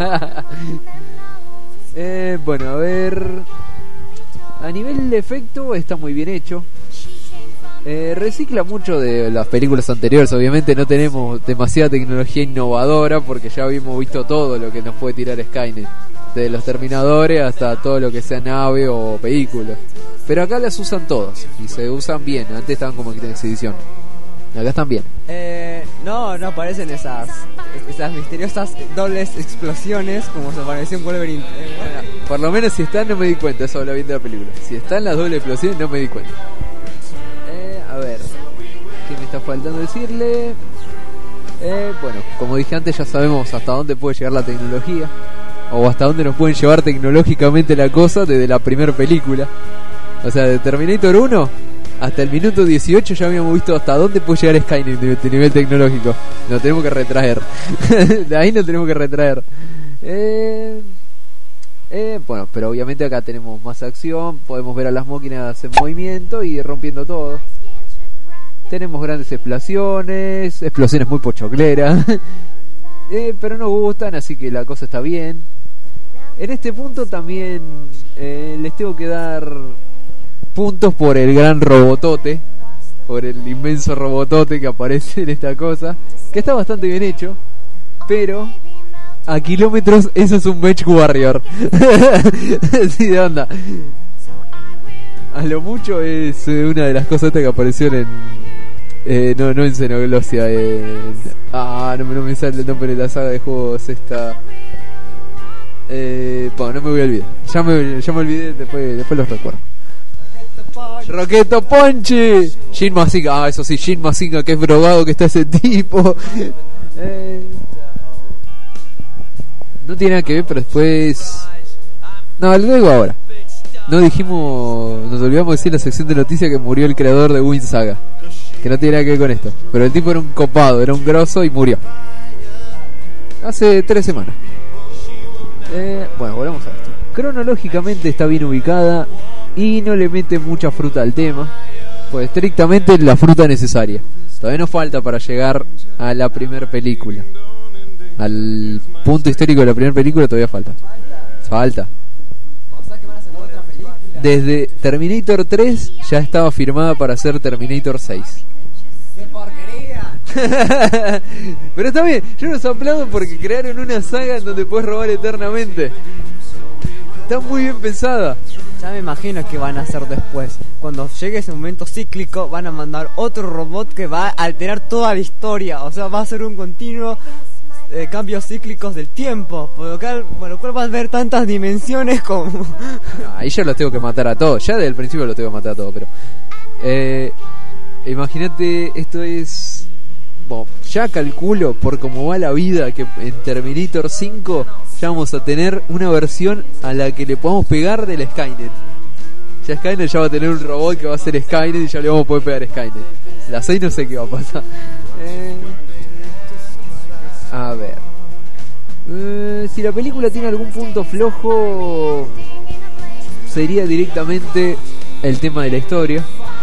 eh, bueno, a ver. A nivel de efecto está muy bien hecho. Eh, recicla mucho de las películas anteriores. Obviamente no tenemos demasiada tecnología innovadora porque ya habíamos visto todo lo que nos puede tirar Skynet, de los Terminadores hasta todo lo que sea nave o vehículo. Pero acá las usan todas y se usan bien. Antes estaban como en exhibición. Acá están bien. Eh, no, no aparecen esas esas misteriosas dobles explosiones como se apareció en Wolverine. Eh, bueno. Por lo menos si están no me di cuenta. Eso habla bien de la película. Si están las dobles explosiones no me di cuenta. Eh, a ver, ¿qué me está faltando decirle? Eh, bueno, como dije antes, ya sabemos hasta dónde puede llegar la tecnología, o hasta dónde nos pueden llevar tecnológicamente la cosa desde la primera película. O sea, de Terminator uno hasta el minuto dieciocho ya habíamos visto hasta dónde puede llegar Skynet de, de nivel tecnológico. Nos tenemos que retraer. De ahí nos tenemos que retraer. Eh, eh, bueno, pero obviamente acá tenemos más acción. Podemos ver a las máquinas en movimiento y rompiendo todo. Tenemos grandes explosiones, explosiones muy pochocleras. eh, pero nos gustan, así que la cosa está bien. En este punto también eh, les tengo que dar puntos por el gran robotote, por el inmenso robotote que aparece en esta cosa, que está bastante bien hecho, pero a kilómetros, eso es un Mech Warrior. Sí, de onda. A lo mucho es eh, una de las cosas que aparecieron en... Eh, no, no en Xenoglosia. En, ah, no, no me sale el nombre de la saga de juegos esta... Eh, bueno, no me voy a olvidar. Ya me, ya me olvidé, después, después los recuerdo. Roqueto Ponche, Shin Mazinga, ah, eso sí, Shin Mazinga, que es drogado que está ese tipo. eh, no tiene nada que ver, pero después. No, lo digo ahora. No dijimos, nos olvidamos de decir en la sección de noticias que murió el creador de Wind Saga. Que no tiene nada que ver con esto. Pero el tipo era un copado, era un grosso y murió. Hace tres semanas. Eh, bueno, volvemos a esto. Cronológicamente está bien ubicada y no le mete mucha fruta al tema, pues estrictamente la fruta necesaria. Todavía nos falta para llegar a la primera película. Al punto histórico de la primera película todavía falta. Falta. Desde Terminator tres ya estaba firmada para hacer Terminator seis. ¡Qué porquería! Pero está bien, yo los aplaudo porque crearon una saga en donde puedes robar eternamente. Está muy bien pensada. Ya me imagino que van a hacer después. Cuando llegue ese momento cíclico, van a mandar otro robot que va a alterar toda la historia. O sea, va a ser un continuo eh, cambios cíclicos del tiempo. Por lo cual, por lo cual vas a ver tantas dimensiones como... Ahí ya los tengo que matar a todos. Ya desde el principio los tengo que matar a todos, pero... Eh, imagínate, esto es... Bueno, ya calculo por cómo va la vida que en Terminator cinco ya vamos a tener una versión a la que le podamos pegar del Skynet. Ya Skynet ya va a tener un robot que va a ser Skynet y ya le vamos a poder pegar a Skynet. La seis no sé qué va a pasar. Eh, a ver. Eh, si la película tiene algún punto flojo, sería directamente el tema de la historia.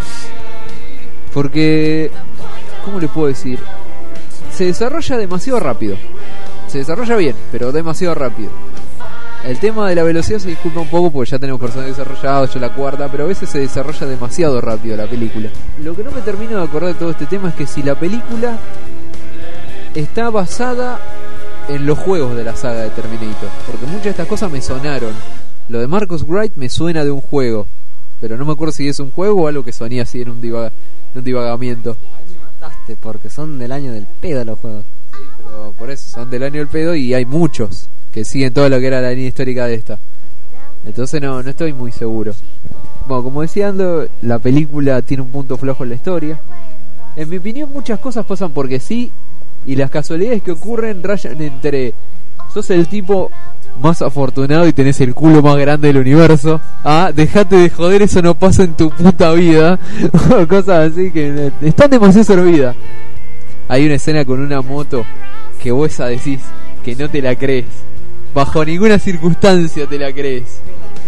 Porque... ¿cómo le puedo decir? Se desarrolla demasiado rápido. Se desarrolla bien, pero demasiado rápido. El tema de la velocidad se disculpa un poco porque ya tenemos personajes desarrollados, yo la cuarta, pero a veces se desarrolla demasiado rápido la película. Lo que no me termino de acordar de todo este tema es que si la película está basada en los juegos de la saga de Terminator, porque muchas de estas cosas me sonaron. Lo de Marcus Wright me suena de un juego, pero no me acuerdo si es un juego o algo que sonía así en un, divaga, en un divagamiento. Porque son del año del pedo los juegos. Sí, pero por eso son del año del pedo y hay muchos que siguen todo lo que era la línea histórica de esta. Entonces no, no estoy muy seguro. Bueno, como decía Ando, la película tiene un punto flojo en la historia. En mi opinión muchas cosas pasan porque sí, y las casualidades que ocurren rayan entre sos el tipo más afortunado y tenés el culo más grande del universo, ah, dejate de joder, eso no pasa en tu puta vida. Cosas así que están demasiado servidas. Hay una escena con una moto que vos esa decís que no te la crees, bajo ninguna circunstancia te la crees.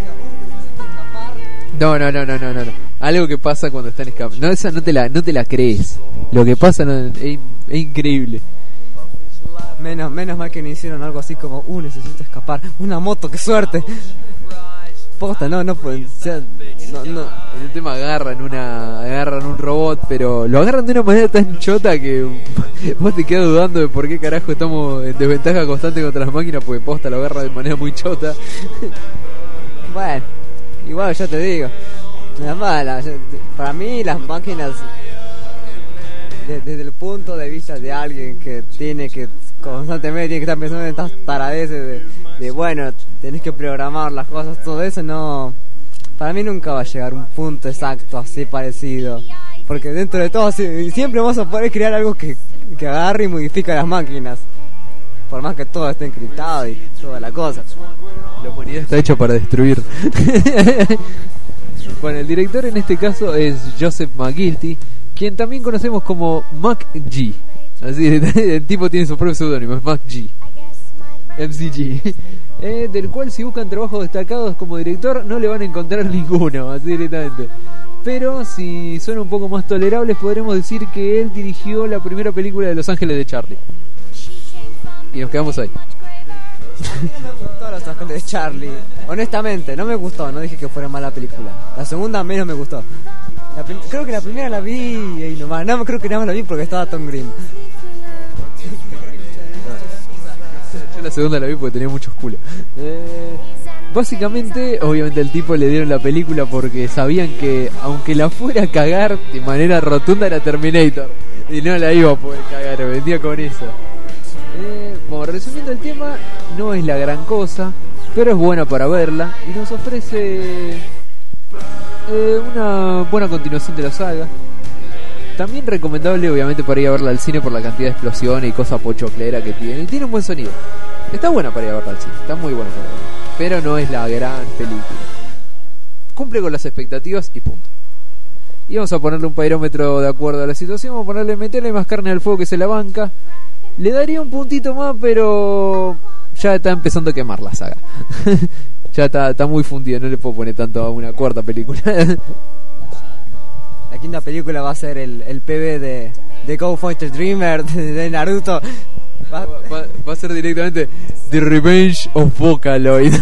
No, no, no, no, no, no, no. Algo que pasa cuando están escapando. No, esa no te la, no te la crees. Lo que pasa no, es, es increíble. Menos, menos mal que no hicieron algo así como, uh, necesito escapar. Una moto, qué suerte. Posta, no, no pueden. O sea, no, no. En el tema agarran una, agarran un robot, pero lo agarran de una manera tan chota que vos te quedas dudando de por qué carajo estamos en desventaja constante contra las máquinas, porque posta lo agarra de manera muy chota. Bueno, igual yo te digo, la mala, yo, para mí las máquinas, de, desde el punto de vista de alguien que tiene que constantemente tiene que estar pensando en estas taradeces de, de bueno, tenés que programar las cosas, todo eso, no, para mí nunca va a llegar un punto exacto así parecido, porque dentro de todo siempre vamos a poder crear algo que, que agarre y modifica las máquinas, por más que todo esté encriptado y toda la cosa. La humanidad está hecha para destruir. Bueno, el director en este caso es Joseph McGilty, quien también conocemos como McG. Así, el tipo tiene su propio seudónimo, es McG, M C G, eh, del cual si buscan trabajos destacados como director no le van a encontrar ninguno, así directamente. Pero si son un poco más tolerables podremos decir que él dirigió la primera película de Los Ángeles de Charlie. Y nos quedamos ahí. No me gustó Los Ángeles de Charlie. Honestamente, no me gustó, no dije que fuera mala película. La segunda menos me gustó. La prim- creo que la primera la vi y nomás. No, creo que nada más la vi porque estaba Tom Green. Yo Yo la segunda la vi porque tenía muchos culos. Eh, básicamente, obviamente el tipo le dieron la película porque sabían que aunque la fuera a cagar de manera rotunda era Terminator. Y no la iba a poder cagar, vendía con eso. Eh, bueno, resumiendo el tema, no es la gran cosa, pero es buena para verla y nos ofrece eh, una buena continuación de la saga. También recomendable, obviamente, para ir a verla al cine por la cantidad de explosiones y cosas pochoclera que tiene. Y tiene un buen sonido. Está buena para ir a verla al cine, está muy buena para verla. Pero no es la gran película. Cumple con las expectativas y punto. Y vamos a ponerle un pairómetro de acuerdo a la situación. Vamos a ponerle, meterle más carne al fuego que se la banca. Le daría un puntito más, pero ya está empezando a quemar la saga. Ya está, está muy fundido, no le puedo poner tanto a una cuarta película. La quinta película va a ser el, el P B de, de Go Fighter Dreamer de, de Naruto. Va, va, va a ser directamente The Revenge of Vocaloid.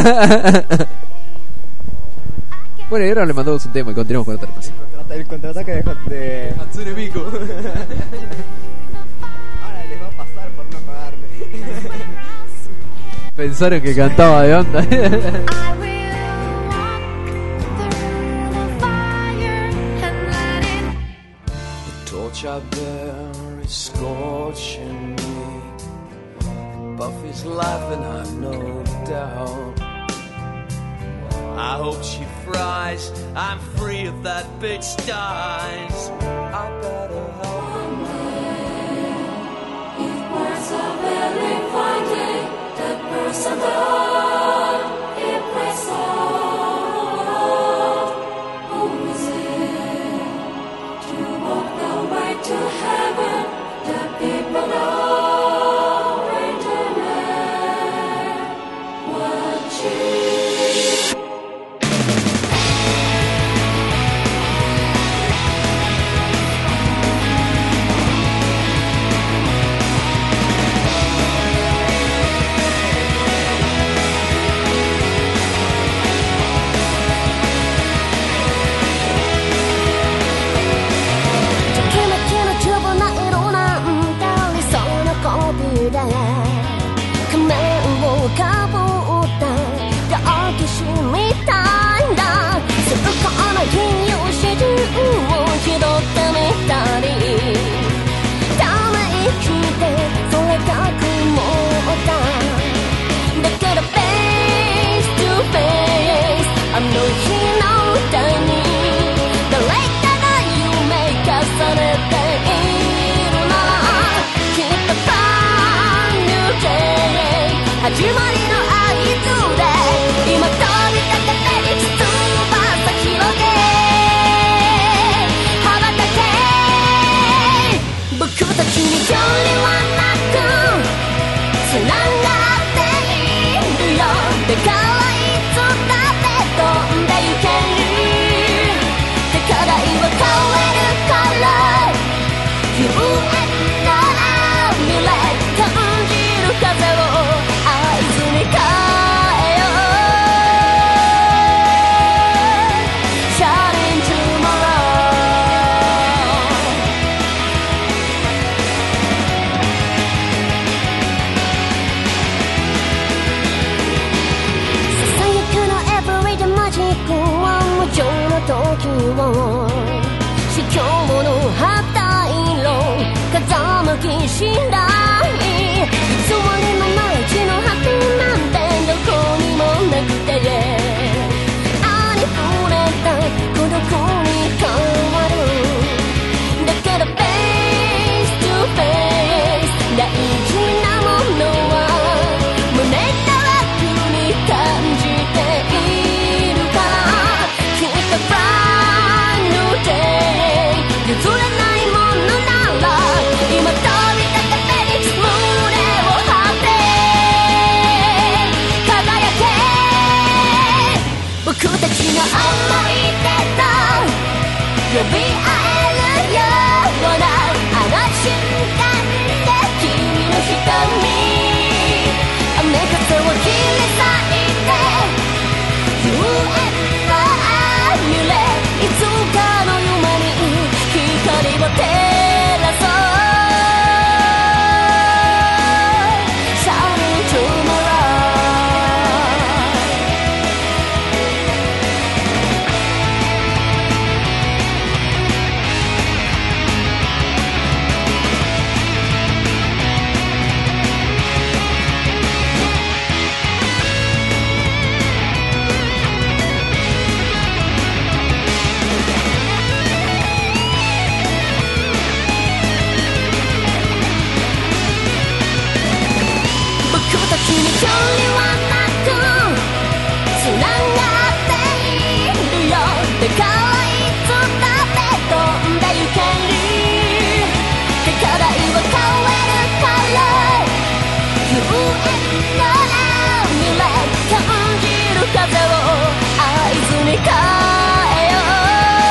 Bueno, y ahora le mandamos un tema y continuamos con otra cosa. El, contrata, el contraataque de, de Hatsune Miku. Ahora les va a pasar por no pagarme. Pensaron que cantaba de onda. I will walk through the fire and let it. The torch I bear is scorching me. Buffy's laughing, I've no doubt. I hope she fries. I'm free of that bitch dies. I better help her. If words are very finding the person that he prays on, who is it to walk the way to heaven? The people are returning, watching. Shouting 距離はなくつながっているよ。だからいつだって飛んでゆける。課題は変えるから遊園の未来感じる風を合図に変えよう。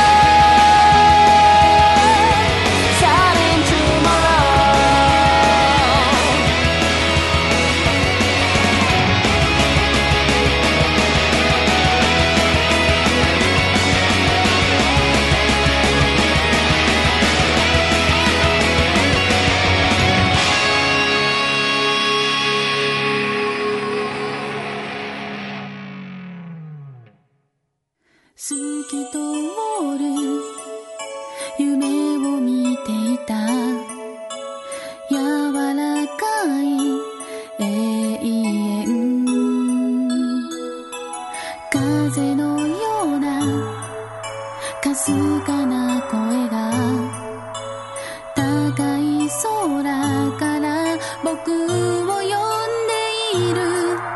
透き通る夢を見ていた柔らかい永遠。風のようなかすかな声が高い空から僕を呼んでいる。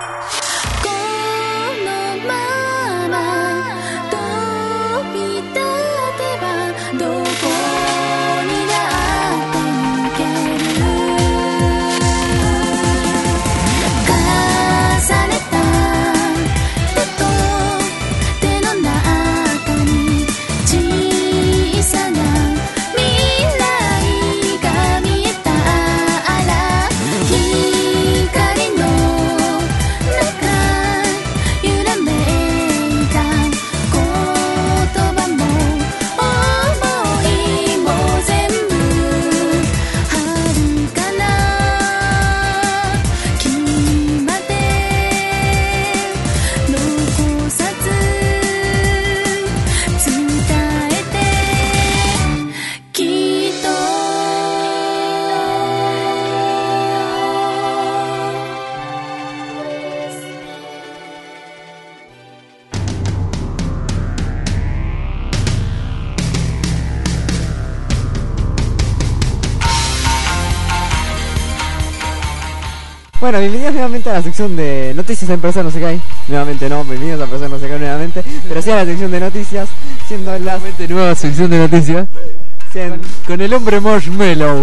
Bueno, bienvenidos nuevamente a la sección de noticias en persona, no sé qué hay. Nuevamente no, bienvenidos a persona, no sé qué nuevamente. Pero sí a la sección de noticias, siendo las... Nuevamente nueva sección de noticias. Siendo... Con, con el hombre Marshmallow.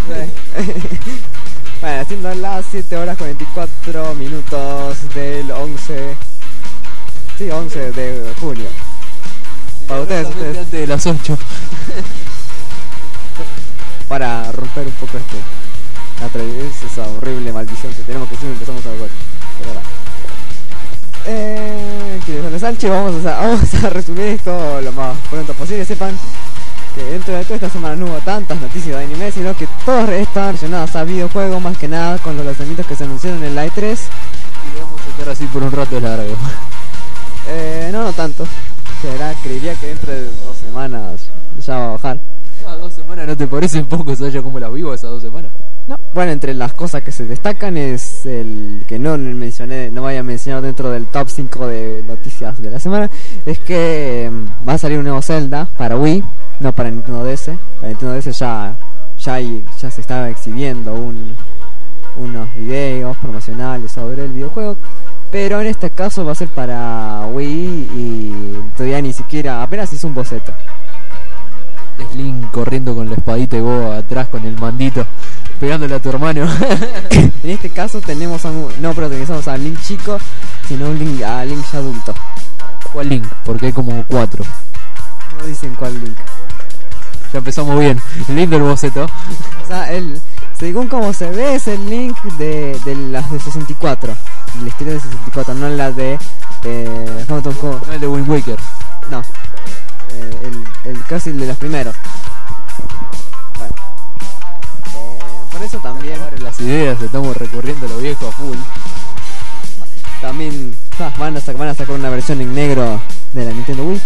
Bueno, siendo las siete horas cuarenta y cuatro minutos del once... Sí, once de junio. Para ustedes, ustedes. Antes de las ocho. Para romper un poco este... es esa horrible maldición que tenemos que siempre empezamos a jugar. Pero ahora eh, ¿quiénes son los Sánchez? Vamos a, vamos a resumir esto lo más pronto posible. Sepan que dentro de toda esta semana no hubo tantas noticias de anime, sino que todas están relacionadas a videojuegos, más que nada con los lanzamientos que se anunciaron en la E tres. Y vamos a estar así por un rato largo. Eh, no, no tanto. Será, creería que dentro de dos semanas ya va a bajar. Ah, dos semanas, ¿no te parecen poco? ¿Sabes cómo las vivo esas dos semanas? No, bueno, entre las cosas que se destacan es el que no mencioné, no vaya a mencionar dentro del top cinco de noticias de la semana, es que um, va a salir un nuevo Zelda para Wii, no para Nintendo D S. Para Nintendo D S ya ya, hay, ya se estaba exhibiendo un, unos videos promocionales sobre el videojuego, pero en este caso va a ser para Wii y todavía ni siquiera, apenas hizo un boceto. Es Link corriendo con la espadita y vos atrás con el mandito pegándole a tu hermano. En este caso tenemos a un, no protagonizamos a Link chico, sino un Link, a Link ya adulto. ¿Cuál Link? Porque hay como cuatro. No dicen cuál Link. Ya empezamos bien. Lindo el boceto. O sea, el, según como se ve es el Link de, de las de sesenta y cuatro. La historia de sesenta y cuatro, no la de eh, Phantom Hour. No el de Wind Waker. No. Eh, el, el casi el de los primeros. Bueno. Eh, por eso también. Ahora las ideas, estamos recurriendo a lo viejo a full. También ah, van, a sacar, van a sacar una versión en negro de la Nintendo Wii.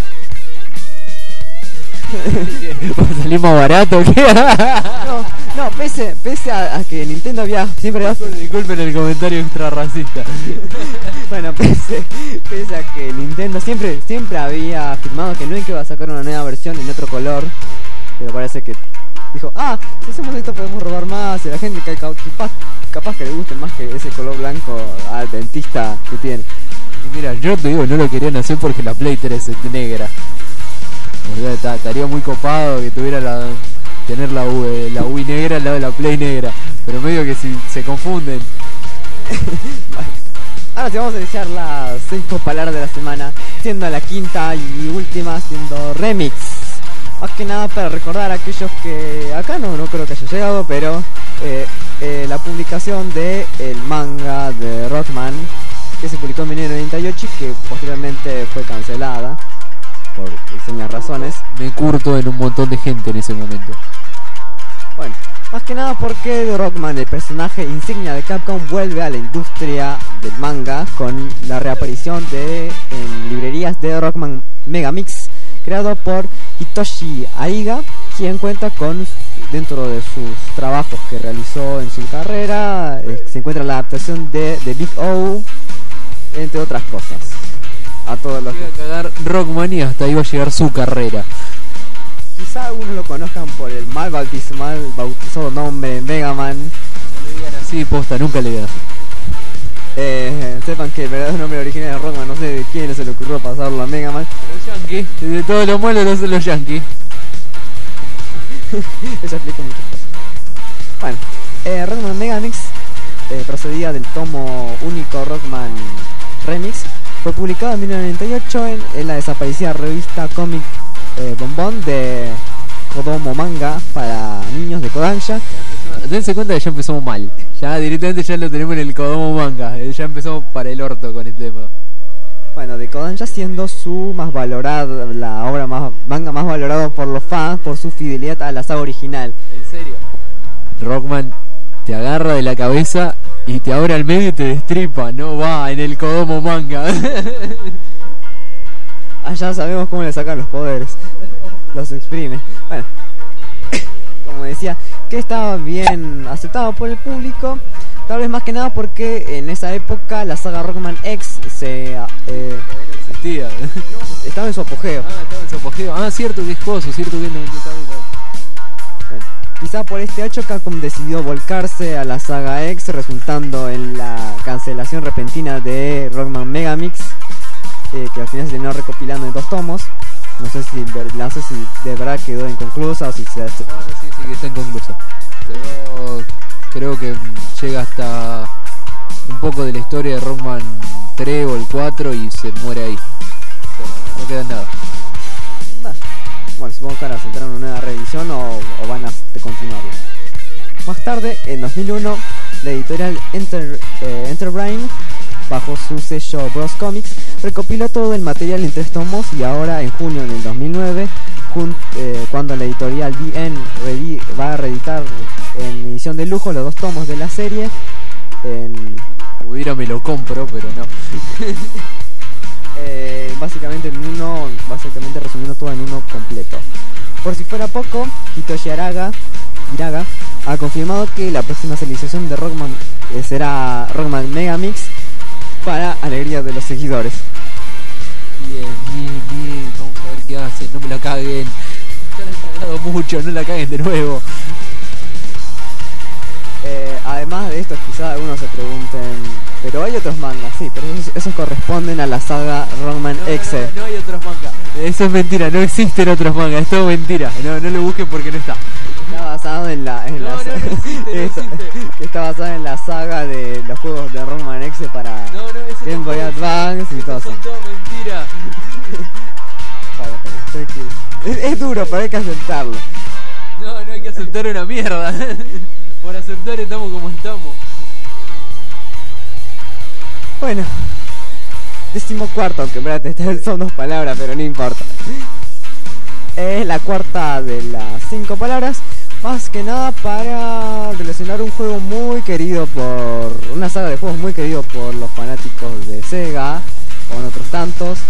¿Va a salir más barato? ¿Qué? No, no, pese, pese a, a que Nintendo había siempre había... Disculpen el comentario extra racista. Bueno, pese, pese a que Nintendo siempre siempre había afirmado que no iba a sacar una nueva versión en otro color, pero parece que dijo, ah, si hacemos esto podemos robar más y a la gente que capaz, capaz que le guste más que ese color blanco al dentista que tiene. Y mira, yo te digo, no lo querían hacer porque la Play tres es negra. O sea, ta- estaría muy copado que tuviera la tener la Wii, la Wii negra al lado de la Play negra, pero medio que si se confunden. Ahora sí vamos a iniciar las cinco palabras de la semana, siendo la quinta y última siendo remix. Más que nada para recordar a aquellos que acá no, no creo que haya llegado, pero eh, eh, la publicación de el manga de Rockman, que se publicó en mil novecientos noventa y ocho y que posteriormente fue cancelada por extrañas razones. Me curto en un montón de gente en ese momento. Bueno, más que nada porque Rockman, el personaje insignia de Capcom, vuelve a la industria del manga con la reaparición de en librerías de Rockman Megamix, creado por Hitoshi Aiga, quien cuenta con, dentro de sus trabajos que realizó en su carrera, eh, se encuentra la adaptación de The Big O, entre otras cosas. A todos los Iba a cagar Rockman y hasta iba a llegar su carrera. quizá algunos lo conozcan por el mal bautizo, mal bautizado nombre Mega Man. No le digan así, posta, nunca le digas. Eh, sepan que el verdadero nombre original de Rockman, no sé de quién se le ocurrió pasarlo a Mega Man. Los yankees, de todo lo malo lo hacen los yankees. Eso explica muchas cosas. Bueno, eh, Rockman Megamix eh, procedía del tomo único Rockman Remix. Fue publicado en mil novecientos noventa y ocho en, en la desaparecida revista Comic eh, Bombón de Kodomo Manga para niños de Kodansha. Dense cuenta que ya empezamos mal. Ya directamente ya lo tenemos en el Kodomo Manga. eh, Ya empezamos para el orto con el tema. Bueno, de Kodansha siendo su más valorada, la obra más manga más valorado por los fans por su fidelidad a la saga original. ¿En serio? Rockman te agarra de la cabeza y te abre al medio y te destripa. No va en el Kodomo Manga. Allá sabemos cómo le sacan los poderes. Los exprime. Bueno, como decía, que estaba bien aceptado por el público. Tal vez más que nada porque en esa época la saga Rockman X se eh, No existía. estaba en su apogeo. Ah, estaba en su apogeo. Ah, cierto que es coso, cierto que es noventa y nueve. Bueno, quizá por este hecho Capcom decidió volcarse a la saga X, resultando en la cancelación repentina de Rockman Megamix, eh, que al final se terminó recopilando en dos tomos. No sé si, no sé si de verdad quedó inconclusa o si se hace. No, no, sí, sí, que está inconclusa. Pero creo que llega hasta un poco de la historia de Rockman tres o el cuatro y se muere ahí. Pero no, no queda nada. Bah, bueno, supongo que ahora se entraron en una nueva revisión o, o van a continuarlo. Más tarde, en dos mil uno, la editorial Enter, eh, Enterbrain, bajo su sello Bros Comics, recopiló todo el material en tres tomos y ahora en junio del dos mil nueve, jun- eh, cuando la editorial B N reedi- va a reeditar en edición de lujo los dos tomos de la serie, en, Pudiera me lo compro, pero no. eh, básicamente en uno, básicamente resumiendo todo en uno completo. Por si fuera poco, Hitoshi Araga, Iraga ha confirmado que la próxima serialización de Rockman eh, será Rockman Megamix, para alegría de los seguidores. Bien, bien, bien. Vamos a ver qué hacen. No me la caguen. Ya la he cagado mucho. No la caguen de nuevo. Eh, además de esto, quizás algunos se pregunten, pero hay otros mangas, sí, pero esos, esos corresponden a la saga Rockman No, no, X. no, no hay otros mangas. Eso es mentira. No existen otros mangas. Es todo mentira. No, no lo busquen porque no está. Está basado en la, en No, la no, sa- no existe, no eso, existe. que está basado en la saga de los juegos de Rockman X para No, no, eso Game Boy tampoco. Advance y Eso todo eso. son todo mentira. Para, para, tranquilo. Es, es duro, pero hay que aceptarlo. No, no hay que aceptar una mierda. Por aceptar estamos como estamos. Bueno, decimocuarto, aunque espérate, estas son dos palabras, pero no importa. Es la cuarta de las cinco palabras, más que nada para relacionar un juego muy querido por... una saga de juegos muy querido por los fanáticos de Sega, con otros tantos.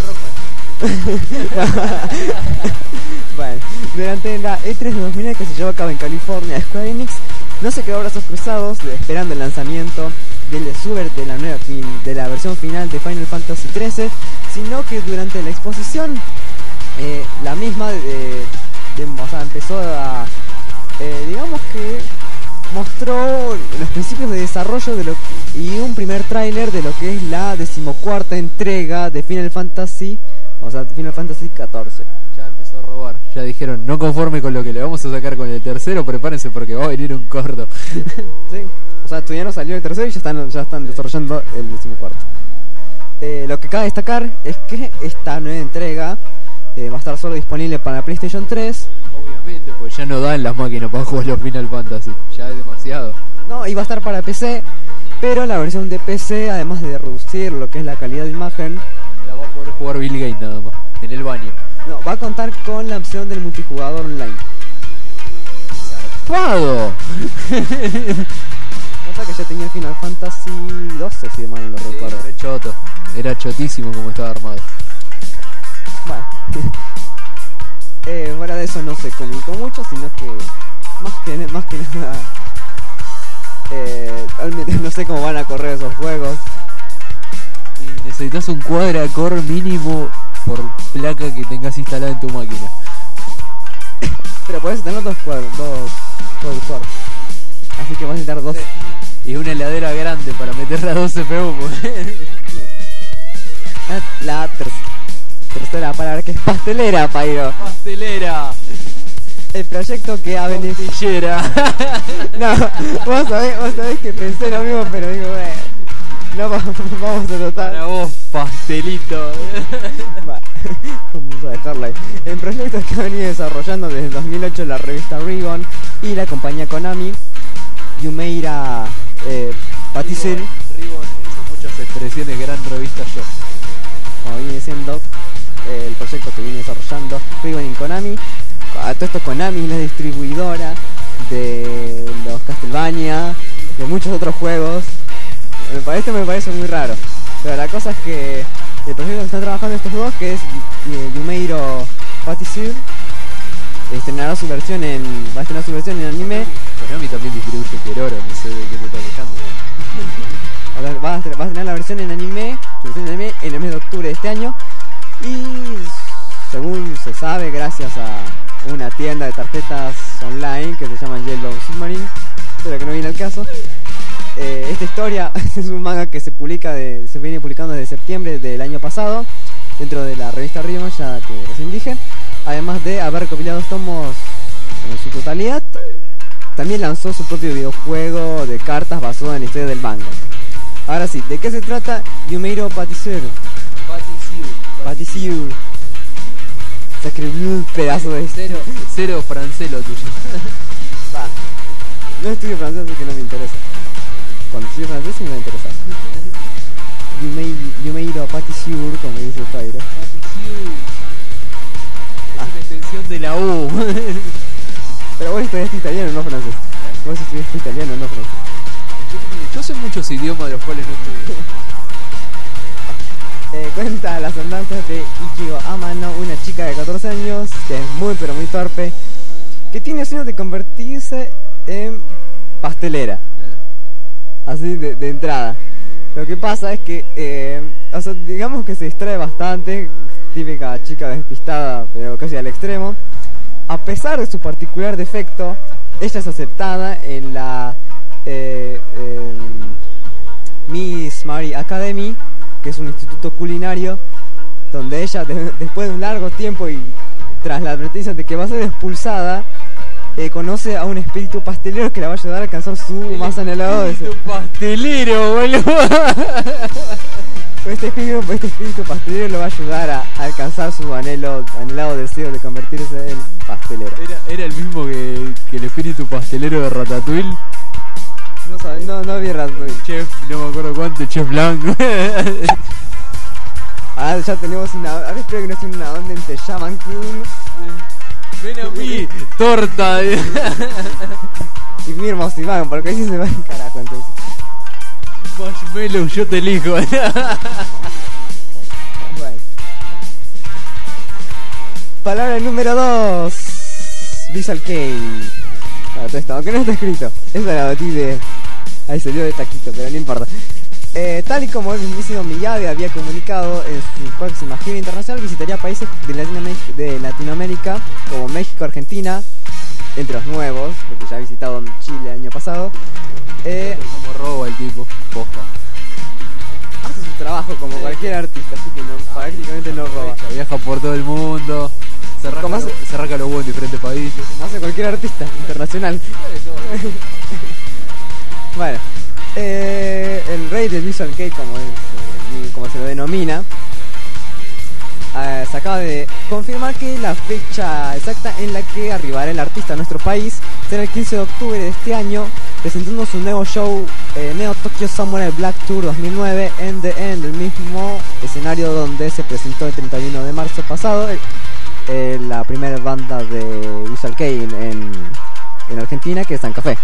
Bueno, durante la E tres de dos mil nueve que se llevó a cabo en California, Square Enix no se quedó a brazos cruzados de- esperando el lanzamiento del Super de la nueva fin, de la versión final de Final Fantasy trece, sino que durante la exposición eh, la misma de, de- o sea, empezó a eh, digamos que mostró los principios de desarrollo de lo que- y un primer tráiler de lo que es la decimocuarta entrega de Final Fantasy, o sea, Final Fantasy catorce. Ya empezó a robar. Ya dijeron, no conforme con lo que le vamos a sacar con el tercero, prepárense porque va a venir un corto. Sí. O sea, todavía no salió el tercero y ya están, ya están desarrollando el decimocuarto. Eh, lo que cabe destacar es que esta nueva entrega eh, va a estar solo disponible para PlayStation tres. Obviamente, pues ya no dan las máquinas para jugar los Final Fantasy. Ya es demasiado. No, y va a estar para P C, pero la versión de P C, además de reducir lo que es la calidad de imagen, La va a poder jugar Bill Gates nada más. En el baño. no, va a contar con la opción del multijugador online. ¡Zarpado! Cosa que ya tenía el Final Fantasy doce, si mal no lo Sí, recuerdo. era choto. Era chotísimo como estaba armado. Bueno, eh, fuera de eso no se comunicó mucho, sino que más que más que nada, eh, realmente no sé cómo van a correr esos juegos. Y necesitas un cuadra-core mínimo por placa que tengas instalada en tu máquina. Pero puedes tener dos cuadros, dos productores. Así que vas a necesitar dos. Y una heladera grande para meter las dos C P U. La ter- tercera palabra que es pastelera, Pairo. Pastelera. El proyecto que ha venido. Tortillera. No, vos sabés, vos sabés que pensé lo mismo, pero digo, bueno, no va- vamos a Para tratar. vos, pastelito. Va, vamos a dejarla ahí. El proyecto que ha venido desarrollando desde el dos mil ocho la revista Ribbon y la compañía Konami, Yumeira eh, Patisserie, Ribbon, en sus muchas expresiones, gran revista yo. como viene siendo eh, el proyecto que viene desarrollando Ribbon y Konami. A todo esto Konami es la distribuidora de los Castlevania, de muchos otros juegos. Me parece, me parece muy raro. Pero la cosa es que el proyecto que están trabajando estos dos, que es eh, Yumeiro Patisserie, estrenará su versión en. va a estrenar su versión en anime. Konami también distribuye Keroro, no sé de qué te estás quejando. Va a, va a estrenar- va a estrenar la versión en anime, su versión en anime en el mes de octubre de este año. Y según se sabe, gracias a una tienda de tarjetas online que se llama Yellow Submarine, pero que no viene al caso. Eh, esta historia es un manga que se publica de, se viene publicando desde septiembre del año pasado dentro de la revista Ribbon, ya que recién dije. Además de haber recopilado dos tomos en su totalidad, también lanzó su propio videojuego de cartas basado en la historia del manga. Ahora sí, ¿de qué se trata Yumeiro Patisserie? Patisserie. Se escribió un pedazo de Cero, cero francés lo tuyo. Va. No estudio francés, así que no me interesa. Cuando estudio francés sí me va a interesar. Yumei- Yumeiro Patisserie, como dice Pairo. Es una extensión de la U. Pero vos estudiaste italiano, no francés. Vos estudiaste italiano, no francés. Yo sé muchos idiomas de los cuales no estudio. Eh, cuenta las andanzas de Ichigo Amano, una chica de catorce años que es muy pero muy torpe, que tiene sueños de convertirse en pastelera, así de, de entrada. Lo que pasa es que, eh, o sea, digamos que se distrae bastante, típica chica despistada, pero casi al extremo. A pesar de su particular defecto, ella es aceptada en la eh, eh, Miss Mary Academy, que es un instituto culinario, donde ella, de- después de un largo tiempo y tras la advertencia de que va a ser expulsada, eh, conoce a un espíritu pastelero que la va a ayudar a alcanzar su más anhelado deseo. pastelero, boludo. Este espíritu, este espíritu pastelero lo va a ayudar a, a alcanzar su anhelo, anhelado deseo de convertirse en pastelero. Era, era el mismo que, que el espíritu pastelero de Ratatouille. No sabe, no, no vi Ratatouille. Chef, no me acuerdo cuánto, Chef Blanc. Ah, ya tenemos una. Ahora espero que no sea una onda entre Shaman Kun Ven a mí, torta. y Mirmo Sivan, porque ahí sí se va en carajo entonces. Marshmallow, yo te elijo. Bueno. Palabra número dos. Visual Kei. Para todo esto, aunque no está escrito. Esa la batí de. Ahí salió de taquito, pero no importa. Eh, tal y como el mismísimo Miyagi había comunicado en su próxima gira internacional, visitaría países de Latinoamérica, de Latinoamérica como México, Argentina, entre los nuevos, porque ya he visitado Chile el año pasado. Eh, Como roba el tipo, posta. hace su trabajo como cualquier artista, así que no, prácticamente no roba. Aprovecha, viaja por todo el mundo, se rasca, ¿Cómo lo- hace? se rasca los huevos en diferentes países. Como hace cualquier artista internacional. Bueno, eh, el rey del Visual Kei, como, es, eh, como se lo denomina, eh, se acaba de confirmar que la fecha exacta en la que arribará el artista a nuestro país será el quince de octubre de este año, presentando su nuevo show eh, Neo Tokyo Samurai Black Tour dos mil nueve en The End, el mismo escenario donde se presentó el treinta y uno de marzo pasado eh, eh, la primera banda de Visual Kei en, en, en Argentina, que es San Café.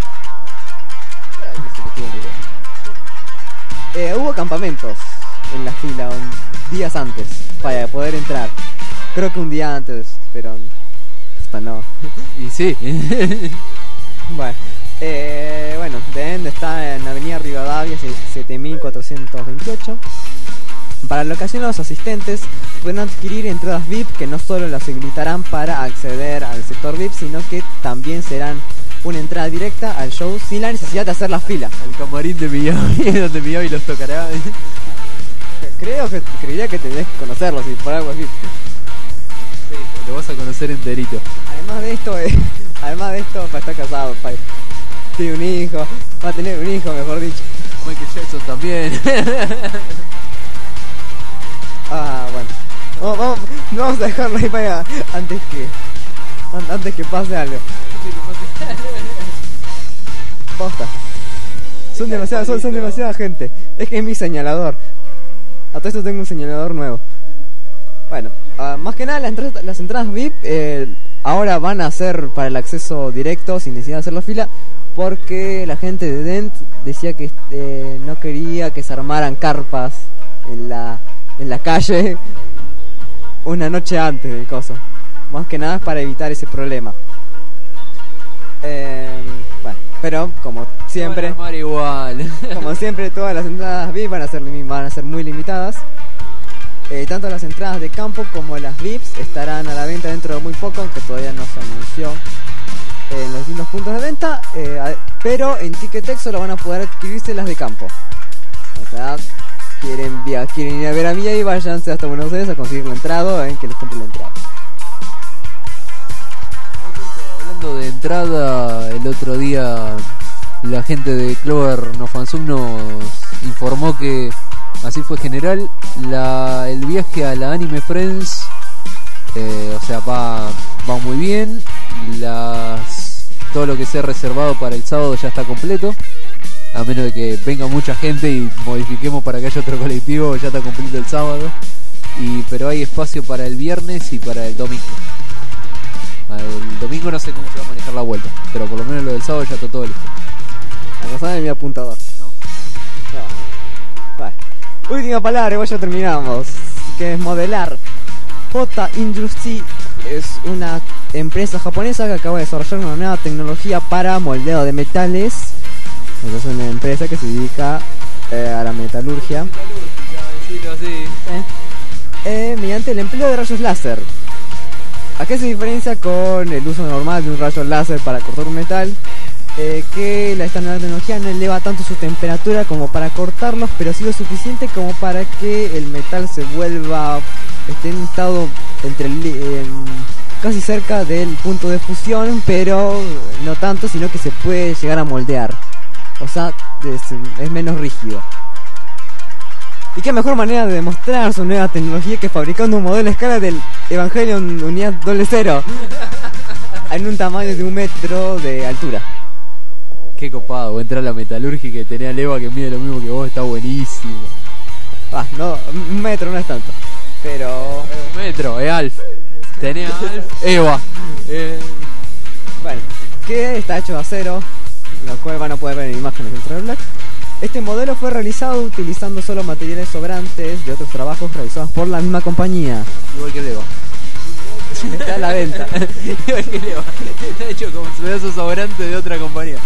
Eh, hubo campamentos en la fila un- días antes para poder entrar. Creo que un día antes, pero esta no. Y sí. Bueno, eh, bueno, The End está en Avenida Rivadavia siete mil cuatrocientos veintiocho. Para la ocasión, los asistentes pueden adquirir entradas V I P que no solo las habilitarán para acceder al sector V I P, sino que también serán una entrada directa al show sin la necesidad de hacer la fila. Al camarín de Miyavi, donde Miyavi los tocará. Creo que creería que tendrías que conocerlo si por algo es V I P. Lo vas a conocer enterito. Además de esto, eh, además de esto, pa, está casado, pa, tiene un hijo, va a tener un hijo, mejor dicho. Michael Jackson también. Ah, bueno. Vamos, vamos, no vamos a dejarlo ahí para antes que an- antes que pase algo. Posta. Son demasiada, son, son demasiada gente. Es que es mi señalador. A todo esto tengo un señalador nuevo. Bueno, ah, más que nada las entradas, las entradas V I P eh, ahora van a ser para el acceso directo sin necesidad de hacer la fila, porque la gente de Dent decía que eh, no quería que se armaran carpas en la en la calle una noche antes del coso. Más que nada es para evitar ese problema. Eh, bueno, pero como siempre, Van a armar igual. como siempre todas las entradas V I P van a ser limi- van a ser muy limitadas. Eh, tanto las entradas de campo como las V I Ps estarán a la venta dentro de muy poco, aunque todavía no se anunció eh, en los distintos puntos de venta, eh, a- pero en Ticketek solo van a poder adquirirse las de campo. O sea, quieren, via- quieren ir a ver a Mía y váyanse hasta Buenos Aires a conseguir la entrada, en que les compre la entrada. Hablando de entrada, el otro día la gente de Clover No Fansub nos informó que así fue general la, el viaje a la Anime Friends, eh, o sea, va, va muy bien. Las, todo lo que sea reservado para el sábado ya está completo, a menos de que venga mucha gente y modifiquemos para que haya otro colectivo, ya está completo el sábado. Y, pero hay espacio para el viernes y para el domingo. El domingo no sé cómo se va a manejar la vuelta, pero por lo menos lo del sábado ya está todo listo. Acá sale mi apuntador. No. No. Vale. Última palabra, igual ya terminamos. Que es modelar. J Industry es una empresa japonesa que acaba de desarrollar una nueva tecnología para moldeo de metales. Es una empresa que se dedica eh, a la metalurgia. Decirlo así. ¿eh? Eh, mediante el empleo de rayos láser. ¿A qué se diferencia con el uso normal de un rayo láser para cortar un metal? Eh, que la esta nueva tecnología no eleva tanto su temperatura como para cortarlos, pero sí lo suficiente como para que el metal se vuelva, esté en un estado entre el, eh, casi cerca del punto de fusión, pero no tanto, sino que se puede llegar a moldear. O sea, es, es menos rígido. Y qué mejor manera de demostrar su nueva tecnología que fabricando un modelo a escala del Evangelion unidad doble cero en un tamaño de un metro de altura. Qué copado, voy a entrar a la metalúrgica y tenés a Leva que mide lo mismo que vos, está buenísimo. Ah, no, un metro no es tanto, pero Metro, es Alf. Tenés a Alf, Eva. Eh, bueno, que está hecho de acero, lo cual van a poder ver en imágenes dentro del Black. Este modelo fue realizado utilizando solo materiales sobrantes de otros trabajos realizados por la misma compañía. igual que Leva. Está a la venta. Igual que Leva. Está hecho como pedazos sobrantes de otra compañía.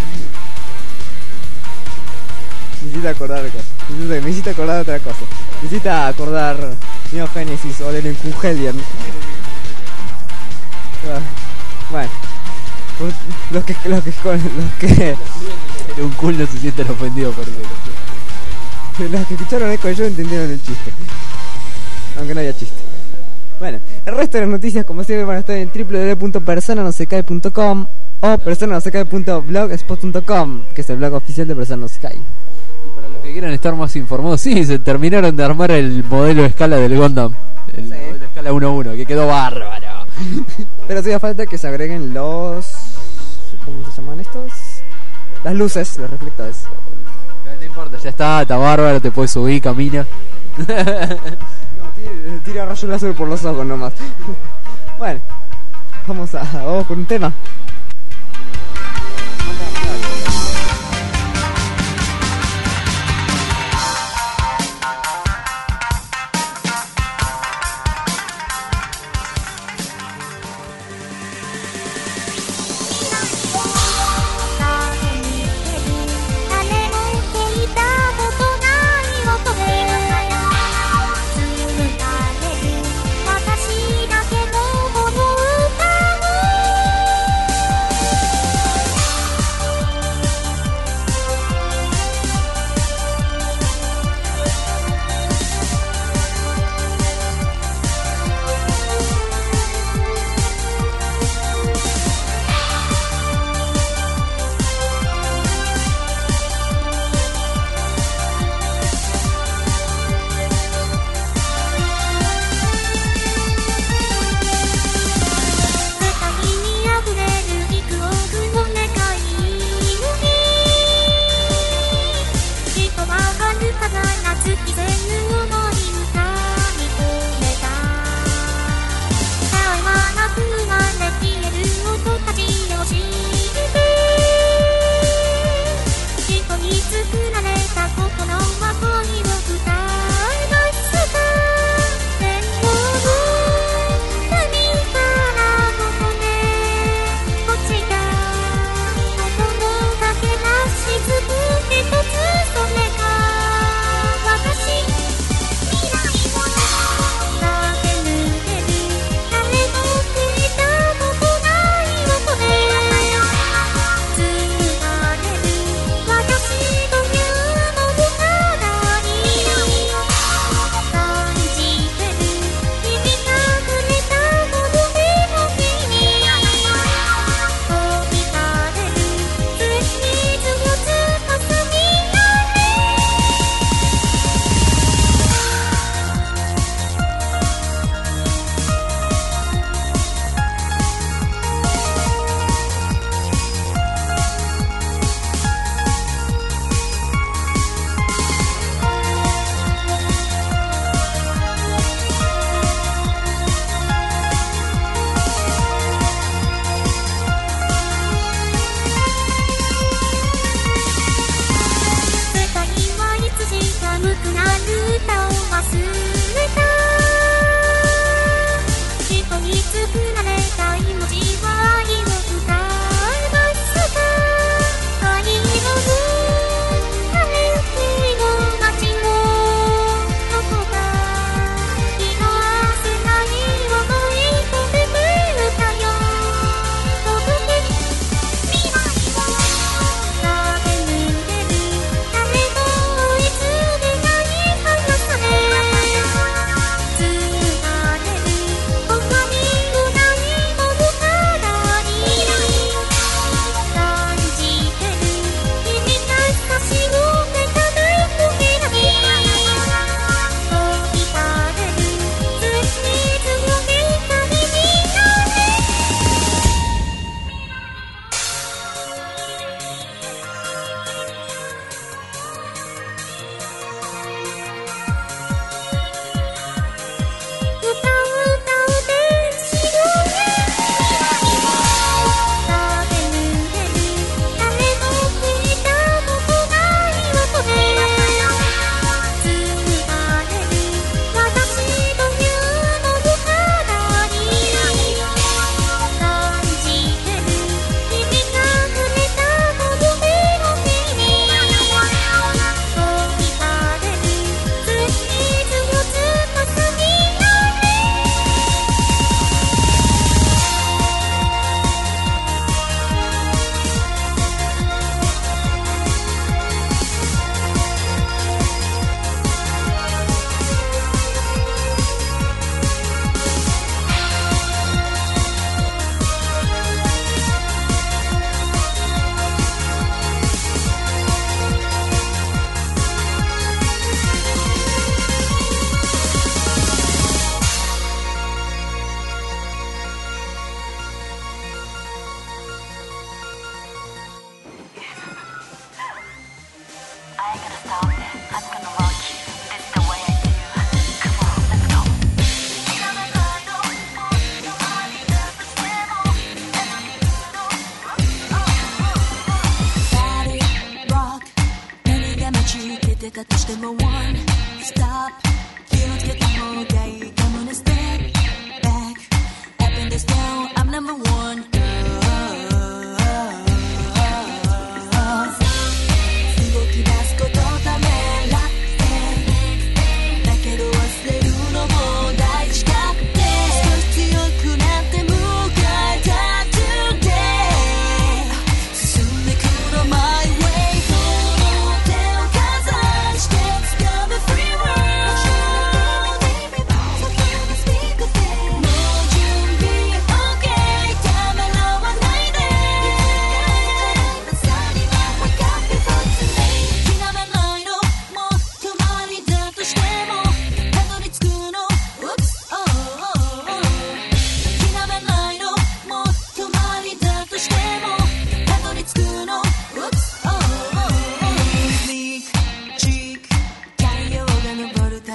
Necesita acordar de cosas. Necesita, necesita acordar de otra cosa. Necesita acordar Neo Genesis o del Evangelion. Ah, bueno. Pues, los que los que los que Un cool no se sienten ofendidos por eso. los que escucharon Echo yo entendieron el chiste, aunque no haya chiste. Bueno, el resto de las noticias como siempre van a estar en doble u doble u doble u punto persona no se cae punto com o persona no se cae punto blogspot punto com, que es el blog oficial de Persona no se cae. Y para los que quieran estar más informados, sí, se terminaron de armar el modelo de escala del Gundam. El Sí. modelo de escala uno uno, que quedó bárbaro. Pero hacía falta que se agreguen los... ¿cómo se llaman estos? Las luces, los reflectores. Pero no importa, ya está, está bárbaro, te puedes subir, camina. No, tira, tira rayos láser por los ojos nomás. Bueno, vamos a vamos con un tema.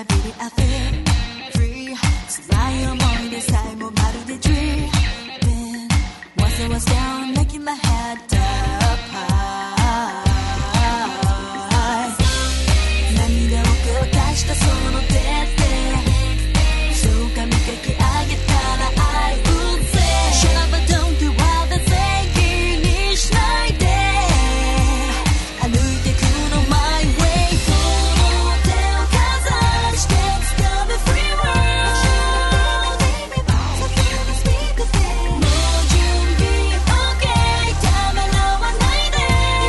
ビリ I feel free 辛い思い出さえもまるで dream Then once I was down making my head up high 涙を繰り返したその手でそうかみかき上げたら I would say Shut up I don't do what they say 気にしないで歩いてくの my way この手をかざして掴む free world 先の speak of it もう準備 OK ためらわないで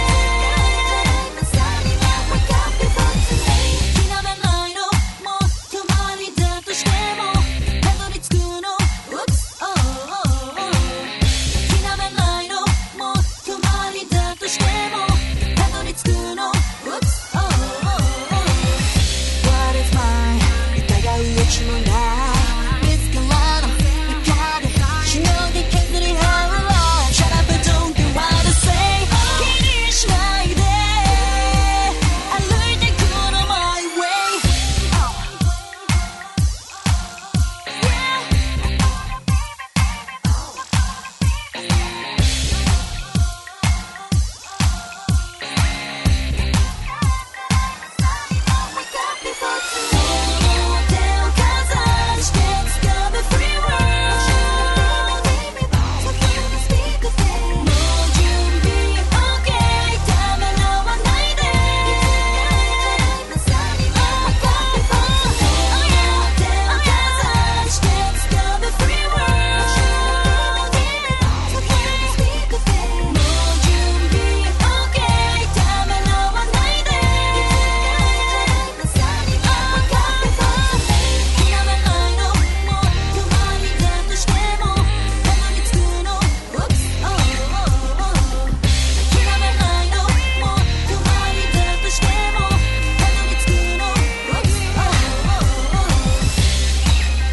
朝には wake up before tonight 気がめないのもう泊まりだとしてもたどり着くの Oops oh oh oh 気がめないのもう泊まりだとしてもたどり着くの Oops oh oh oh What is mine 疑う余地もない見つからの中でしのぎ削り合う Shut up I don't care what I say 気にしないで歩いてくの my way Wake up before tonight この手をかざして掴む free world 先の speak of it もう準備 OK ためらわないで朝には wake up before tonight 手をかざして掴む free world 先の speak of it もう準備 OK ためらわないで朝には wake up before tonight 気がめないのもう泊まりだとしてもたどり着くの Oops oh oh oh 気がめないのもう泊まりだとしてもたどり着くの Oops oh oh oh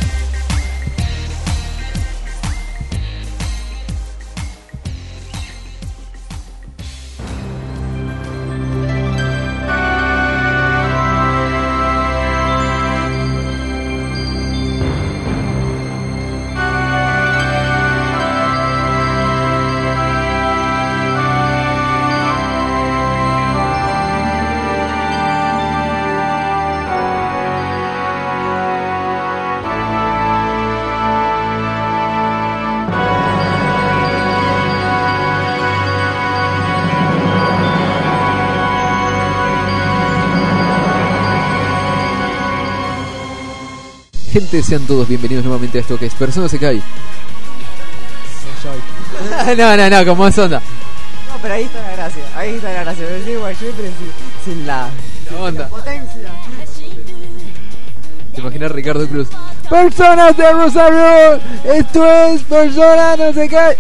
Gente, sean todos bienvenidos nuevamente a esto que es Persona Sekai. No, no, no, como es onda. No, pero ahí está la gracia, ahí está la gracia. Pero sí, guay, pero sin, sin la, La onda. potencia. ¿Te imaginas Ricardo Cruz? Personas de Rosario, esto es Persona no Sekai.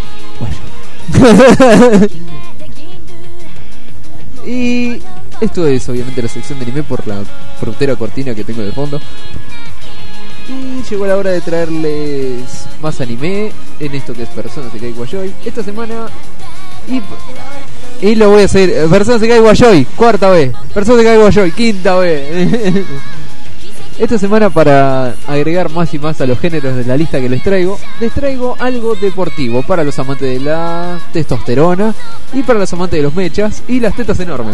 Y esto es obviamente la sección de anime por la frutera cortina que tengo de fondo. Y llegó la hora de traerles más anime en esto que es Persona Sekai Guayoy. Esta semana y, y lo voy a hacer Persona Sekai Guayoy, cuarta vez. Persona Sekai Guayoy, quinta vez. Esta semana, para agregar más y más a los géneros de la lista que les traigo, les traigo algo deportivo para los amantes de la testosterona y para los amantes de los mechas y las tetas enormes.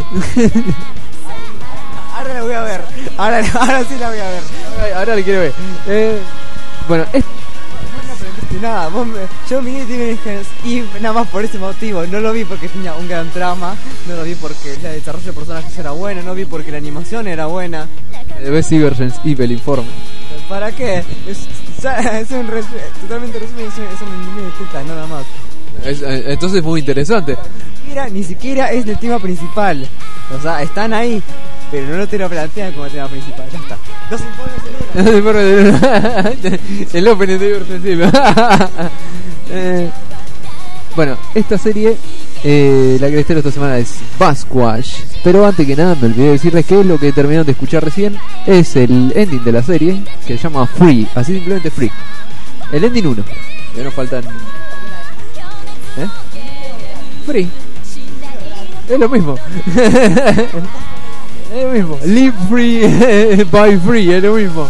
Ahora la voy a ver, ahora, ahora sí la voy a ver. Ahora, ahora le quiero ver. Eh, bueno, es... No aprendiste nada, vos me, yo miré Steven Universe y nada más por ese motivo. No lo vi porque tenía un gran trama, no lo vi porque el desarrollo de personajes era bueno, no vi porque la animación era buena. ves Divergence Evil Informe. ¿Para qué? Es, es un res, totalmente resumen, es un, es un anime de tetas, nada más. Es, eh, entonces es muy interesante. Mira, ni siquiera es el tema principal. O sea, están ahí, pero no te lo plantean como tema principal. Ya está. Dos informes en uno. El opening de Divergence Evil. eh, Bueno, esta serie, eh, la que les traigo esta semana es Basquash. Pero antes que nada me olvidé decirles que lo que terminaron de escuchar recién es el ending de la serie, que se llama Free, así simplemente Free. El ending uno. Ya nos faltan... ¿Eh? Free. Es lo mismo. Es lo mismo. Live free, buy free, es lo mismo.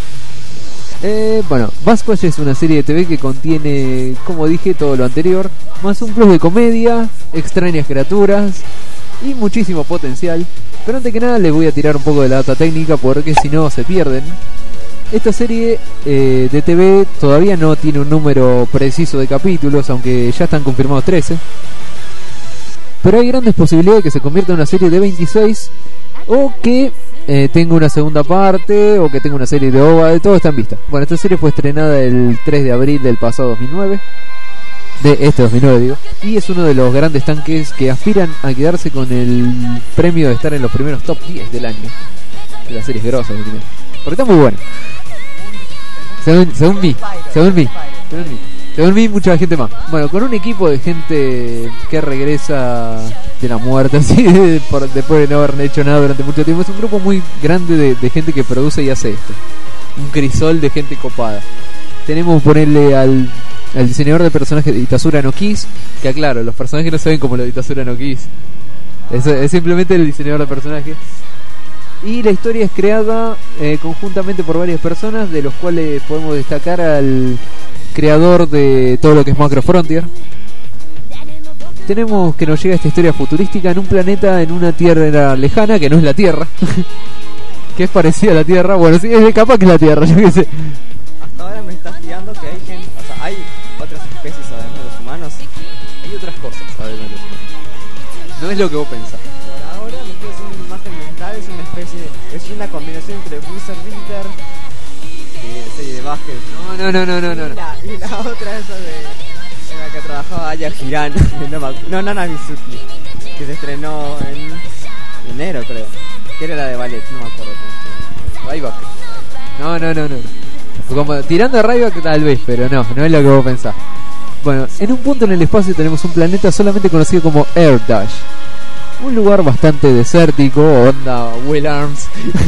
Eh, bueno, Baywatch es una serie de T V que contiene, como dije, todo lo anterior, más un plus de comedia, extrañas criaturas y muchísimo potencial. Pero antes que nada les voy a tirar un poco de la data técnica porque si no se pierden. Esta serie eh, de T V todavía no tiene un número preciso de capítulos, aunque ya están confirmados trece. Pero hay grandes posibilidades de que se convierta en una serie de veintiséis o que eh, tenga una segunda parte o que tenga una serie de O V A, de todo está en vista. Bueno, esta serie fue estrenada el tres de abril del pasado dos mil nueve, de este dos mil nueve digo, y es uno de los grandes tanques que aspiran a quedarse con el premio de estar en los primeros top diez del año de las series grosas que tiene, porque está muy buena. Según, según mí, según mí, según mí, según mí, mucha gente más. Bueno, con un equipo de gente que regresa de la muerte, así, de, por, después de no haber hecho nada durante mucho tiempo. Es un grupo muy grande de, de gente que produce y hace esto. Un crisol de gente copada. Tenemos ponerle al, al diseñador de personajes de Itasura no Kiss, que aclaro, los personajes no se ven como los de Itasura no Kiss. Es, es simplemente el diseñador de personajes. Y la historia es creada eh, conjuntamente por varias personas, de los cuales podemos destacar al creador de todo lo que es Macro Frontier. Tenemos que nos llega esta historia futurística en un planeta, en una tierra lejana, que no es la Tierra, que es parecida a la Tierra. Bueno, sí, es capaz que es la Tierra, yo qué sé. Hasta ahora me estás guiando que hay gente, o sea, hay otras especies además de los humanos. Hay otras cosas, además de los humanos. No es lo que vos pensás. Por ahora me quedo haciendo una imagen mental, es una especie, es una combinación entre Wizard Winter, de serie de básquet. No, no, no, no, no, no. Y la, y la otra esa de en la que trabajaba Aya Hirano, no, me acu- no Nana Mizuki, que se estrenó en enero creo, que era la de ballet, no me acuerdo cómo se Ryback. No, no, no, no. Como tirando a Ryback tal vez, pero no, no es lo que vos pensás. Bueno, en un punto en el espacio tenemos un planeta solamente conocido como Air Dash. Un lugar bastante desértico, onda Will Arms,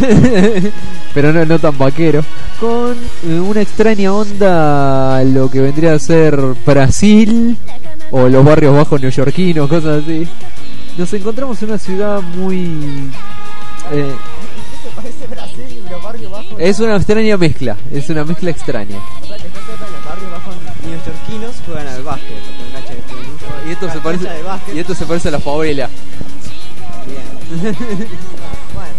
pero no, no tan vaquero, con eh, una extraña onda, lo que vendría a ser Brasil o los barrios bajos neoyorquinos, cosas así. Nos encontramos en una ciudad muy... Eh, parece Brasil y los barrios bajos. es una extraña mezcla, es una mezcla extraña. O sea, que gente de los barrios bajos neoyorquinos juegan al básquet, porque engancha de tenis. Y esto se parece, de básquet. y esto se parece a la favela. Bien. Bueno,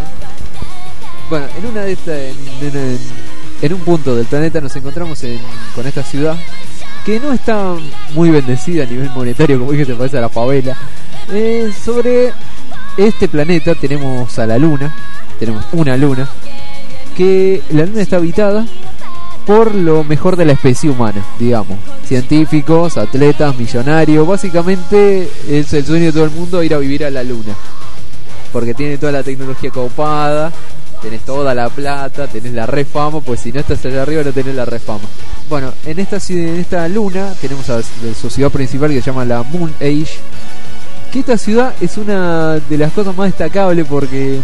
Bueno, en una de estas, en, en, en un punto del planeta nos encontramos en, con esta ciudad que no está muy bendecida a nivel monetario, como dije, se parece a la favela. Eh, sobre este planeta tenemos a la luna, tenemos una luna, que la luna está habitada por lo mejor de la especie humana, digamos, científicos, atletas, millonarios. Básicamente es el sueño de todo el mundo ir a vivir a la luna, porque tiene toda la tecnología copada, tenés toda la plata, tenés la re fama, pues si no estás allá arriba no tenés la re fama. Bueno, en esta, en esta luna tenemos a su ciudad principal que se llama la Moon Age, que esta ciudad es una de las cosas más destacables porque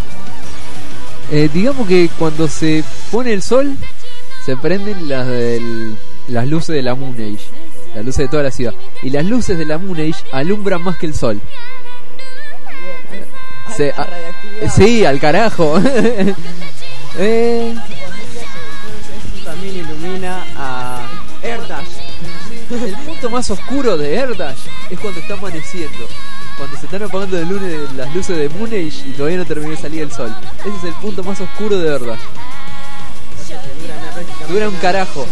eh, digamos que cuando se pone el sol se prenden las, del, las luces de la Moon Age, las luces de toda la ciudad, y las luces de la Moon Age alumbran más que el sol. Se, a, sí, al carajo. eh, eso también ilumina a Air Dash. El punto más oscuro de Air Dash es cuando está amaneciendo, cuando se están apagando de lunes las luces de Moon Age y todavía no terminó de salir el sol. Ese es el punto más oscuro de Air Dash. Dura un carajo.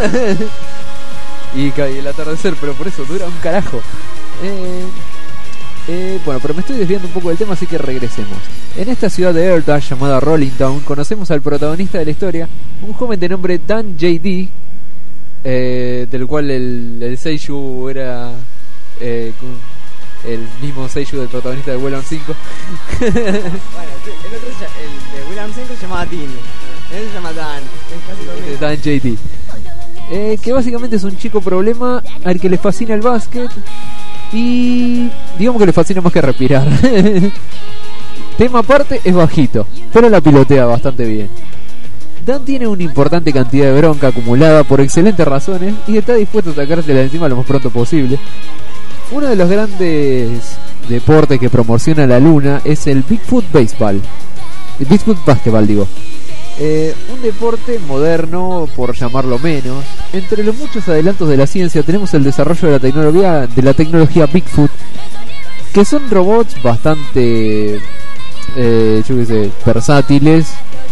y, y el atardecer, pero por eso dura un carajo. Eh, eh, bueno, pero me estoy desviando un poco del tema, así que regresemos. En esta ciudad de Air Dash llamada Rolling Town conocemos al protagonista de la historia, un joven de nombre Dan J D, eh, del cual el, el seiyuu era eh, el mismo seiyuu del protagonista de Will Arms cinco. Bueno, el otro, el de Will Arms cinco se llamaba Dean. Él se llama Dan, es casi lo mismo. Dan J D, eh, que básicamente es un chico problema al que le fascina el básquet y digamos que le fascina más que respirar. Tema aparte, es bajito, pero la pilotea bastante bien. Dan tiene una importante cantidad de bronca acumulada por excelentes razones y está dispuesto a sacársela de encima lo más pronto posible. Uno de los grandes deportes que promociona la luna es el Bigfoot Baseball. El Bigfoot Basketball, digo. Eh, un deporte moderno, por llamarlo menos. Entre los muchos adelantos de la ciencia tenemos el desarrollo de la tecnología, de la tecnología Bigfoot, que son robots bastante, eh, yo qué sé, versátiles,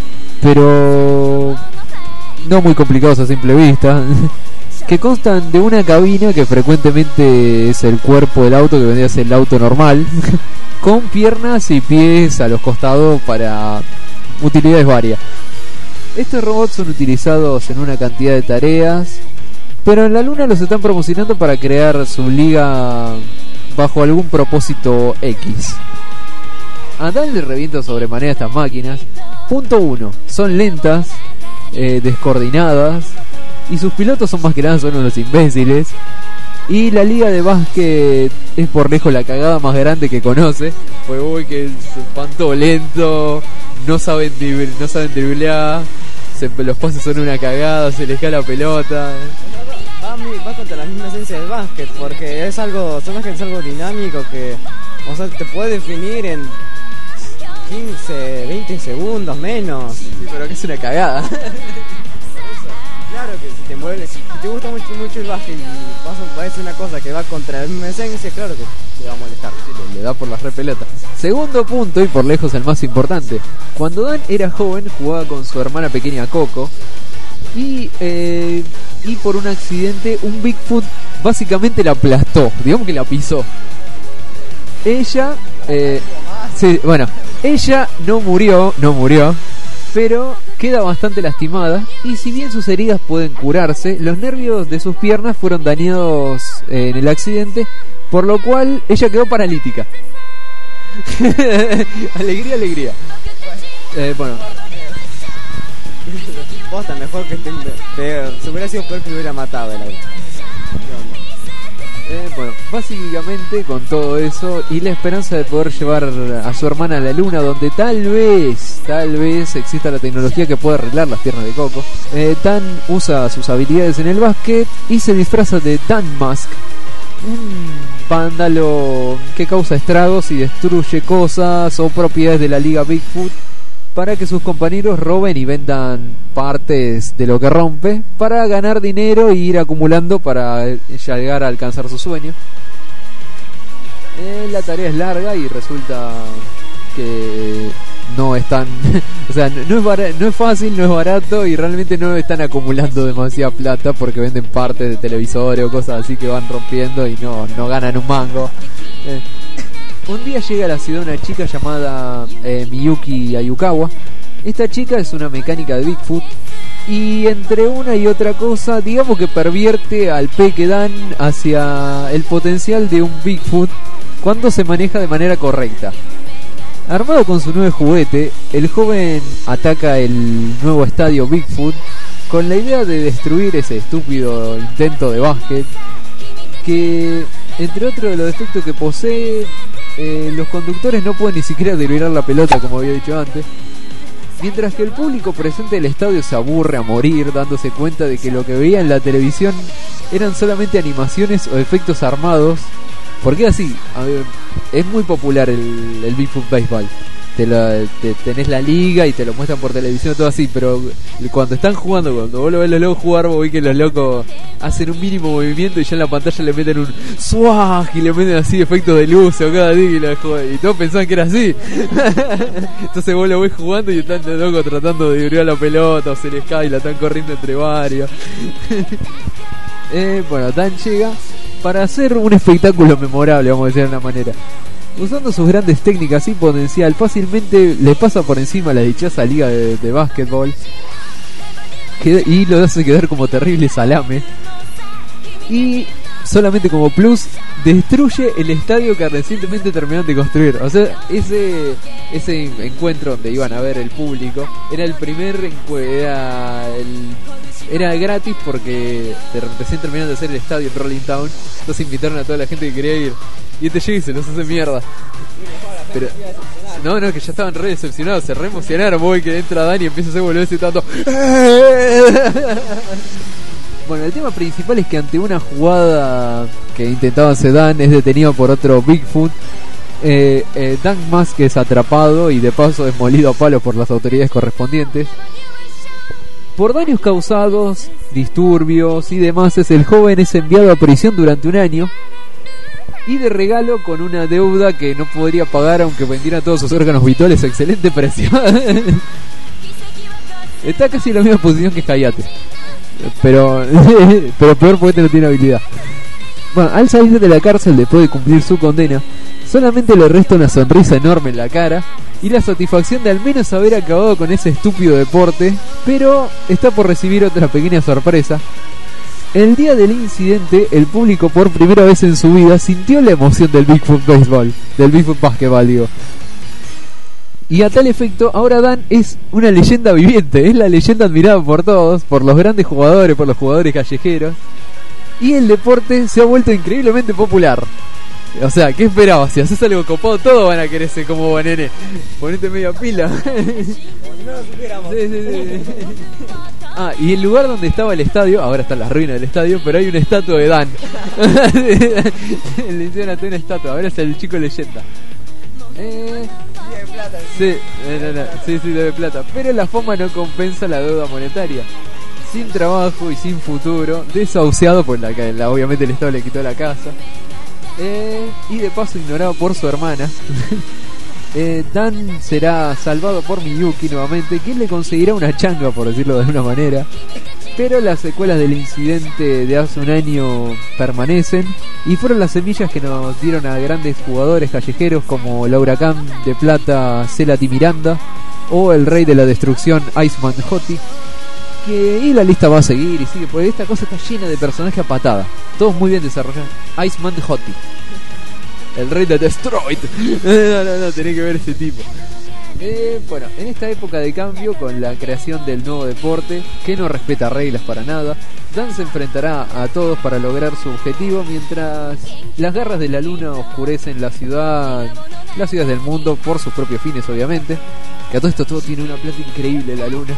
pero no muy complicados a simple vista, que constan de una cabina que frecuentemente es el cuerpo del auto, que vendría a ser el auto normal, con piernas y pies a los costados para utilidades varias. Estos robots son utilizados en una cantidad de tareas, pero en la luna los están promocionando para crear su liga bajo algún propósito X. A tal le reviento sobremanera estas máquinas. Punto uno, son lentas, eh, descoordinadas, y sus pilotos son más que nada son unos imbéciles. Y la liga de básquet es por lejos la cagada más grande que conoce. Pues uy, que van todo lento, no saben dribl- no saben driblear, se, los pases son una cagada, se les cae la pelota. Va, a mí- va contra la misma esencia del básquet, porque es algo, son básquet es algo dinámico que, o sea, te puede definir en quince, veinte segundos menos. Sí, pero que es una cagada. Claro que si te mueves, si te gusta mucho, mucho el básquet y vas a hacer una cosa que va contra la misma esencia, claro que te va a molestar. Le, le da por las re pelotas. Segundo punto, y por lejos el más importante. Cuando Dan era joven, jugaba con su hermana pequeña Coco. Y, eh, y por un accidente, un Bigfoot básicamente la aplastó. Digamos que la pisó. Ella, eh, sí, bueno, ella no murió, no murió, pero queda bastante lastimada. Y si bien sus heridas pueden curarse, los nervios de sus piernas fueron dañados eh, en el accidente, por lo cual ella quedó paralítica. Alegría, alegría. Eh, bueno, Posta, mejor que esté peor. Si hubiera sido peor que lo hubiera matado el auto. eh, bueno, básicamente con todo eso y la esperanza de poder llevar a su hermana a la luna, donde tal vez, tal vez exista la tecnología que pueda arreglar las piernas de Coco, eh, Dan usa sus habilidades en el básquet y se disfraza de Dan Mask, un vándalo que causa estragos y destruye cosas o propiedades de la liga Bigfoot, para que sus compañeros roben y vendan partes de lo que rompe para ganar dinero e ir acumulando para llegar a alcanzar su sueño. Eh, la tarea es larga y resulta que no es tan, o sea, no, no es bara- no es fácil, no es barato y realmente no están acumulando demasiada plata porque venden partes de televisores o cosas así que van rompiendo y no, no ganan un mango. Eh, Un día llega a la ciudad una chica llamada eh, Miyuki Ayukawa. Esta chica es una mecánica de Bigfoot y entre una y otra cosa, digamos que pervierte al pe que dan hacia el potencial de un Bigfoot cuando se maneja de manera correcta. Armado con su nuevo juguete, el joven ataca el nuevo estadio Bigfoot con la idea de destruir ese estúpido intento de básquet que, entre otros de los defectos que posee, Eh, los conductores no pueden ni siquiera driblar la pelota, como había dicho antes, mientras que el público presente del estadio se aburre a morir dándose cuenta de que lo que veía en la televisión eran solamente animaciones o efectos armados, porque así, a ver, es muy popular el, el Bigfoot Baseball. Te la, te, tenés la liga y te lo muestran por televisión, todo así, pero cuando están jugando, cuando vos lo ves los locos jugar, vos ves que los locos hacen un mínimo movimiento y ya en la pantalla le meten un swag y le meten así efectos de luz o cada día y, la joden, y todos pensaban que era así. Entonces vos lo ves jugando y están los locos tratando de driblar la pelota o se les cae y la están corriendo entre varios. eh, bueno, Dan llega para hacer un espectáculo memorable, vamos a decir de una manera. Usando sus grandes técnicas y potencial, fácilmente le pasa por encima a la dichosa liga de, de básquetbol que, y lo hace quedar como terrible salame. Y solamente como plus, destruye el estadio que recientemente terminaron de construir. O sea, ese ese encuentro donde iban a ver el público era el primer encuentro, era el era gratis porque recién terminaron de hacer el estadio en Rolling Town. Entonces invitaron a toda la gente que quería ir. Y este llega y se los hace mierda. Pero no, no, que ya estaban re decepcionados, se re emocionaron. Voy que entra Dani y empieza a hacer boludo ese tanto. Bueno, el tema principal es que ante una jugada que intentaba hacer Dan, es detenido por otro Bigfoot. Eh, eh, Dan Mask es atrapado y de paso es molido a palos por las autoridades correspondientes. Por daños causados, disturbios y demás, es el joven es enviado a prisión durante un año. Y de regalo con una deuda que no podría pagar aunque vendiera todos sus órganos vitales a excelente precio. Está casi en la misma posición que Hayate. Pero, pero peor porque no tiene habilidad. Bueno, al salir de la cárcel después de cumplir su condena, solamente le resta una sonrisa enorme en la cara y la satisfacción de al menos haber acabado con ese estúpido deporte. Pero está por recibir otra pequeña sorpresa. El día del incidente, el público por primera vez en su vida sintió la emoción del Bigfoot Baseball, del Bigfoot Basketball, digo. Y a tal efecto, ahora Dan es una leyenda viviente, es la leyenda admirada por todos, por los grandes jugadores, por los jugadores callejeros. Y el deporte se ha vuelto increíblemente popular. O sea, ¿qué esperabas? Si haces algo copado, todos van a querer ser como vos, nene. Ponete media pila. Sí, sí, sí. Ah, y el lugar donde estaba el estadio, ahora están las ruinas del estadio, pero hay una estatua de Dan. Le hicieron hasta una estatua, ahora es el chico leyenda. Eh, sí, no, no, no, sí, sí, debe plata. Pero la fama no compensa la deuda monetaria. Sin trabajo y sin futuro, desahuciado, pues la, la, obviamente el Estado le quitó la casa. Eh, y de paso ignorado por su hermana. eh, Dan será salvado por Miyuki nuevamente, quien le conseguirá una changa, por decirlo de alguna manera. Pero las secuelas del incidente de hace un año permanecen y fueron las semillas que nos dieron a grandes jugadores callejeros como el huracán de plata Celati Miranda o el rey de la destrucción Iceman Hoti. Que, y la lista va a seguir y sigue, porque esta cosa está llena de personajes a patada, todos muy bien desarrollados. Iceman Hoti, el rey de Destroyed. No, no, no, tenés que ver ese tipo. Eh, bueno, en esta época de cambio, con la creación del nuevo deporte que no respeta reglas para nada, Dan se enfrentará a todos para lograr su objetivo, mientras las garras de la luna oscurecen la ciudad, las ciudades del mundo por sus propios fines, obviamente. Que a todo esto todo tiene una plata increíble, la luna.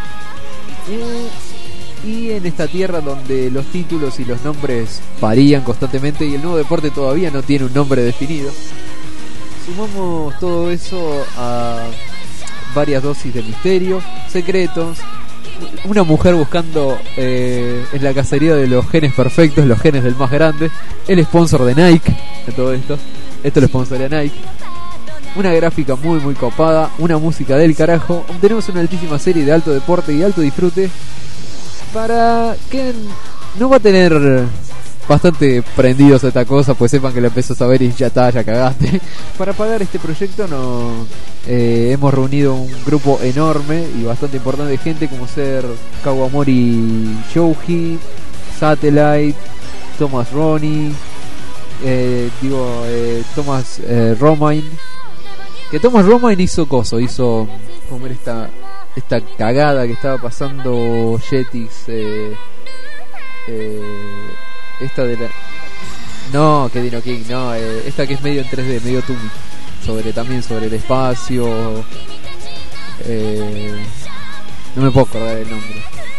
Eh, y en esta tierra donde los títulos y los nombres varían constantemente y el nuevo deporte todavía no tiene un nombre definido, sumamos todo eso a varias dosis de misterio, secretos, una mujer buscando eh, en la cacería de los genes perfectos, los genes del más grande, el sponsor de Nike de todo esto, esto lo sponsorea Nike. Una gráfica muy muy copada, una música del carajo. Tenemos una altísima serie de alto deporte y alto disfrute para que no va a tener bastante prendidos a esta cosa, pues sepan que la empezó a ver y ya está, ya cagaste. Para pagar este proyecto no eh, hemos reunido un grupo enorme y bastante importante de gente, como ser Kawamori Shouji, Satellite, Thomas Ronnie, eh, digo eh, Thomas eh, Romain. Que Thomas Romain hizo coso, hizo como era esta esta cagada que estaba pasando Jetix, eh, eh, esta de la no, que Dino King, no, eh, esta que es medio en tres D, medio Tumi, sobre también sobre el espacio, eh, no me puedo acordar el nombre.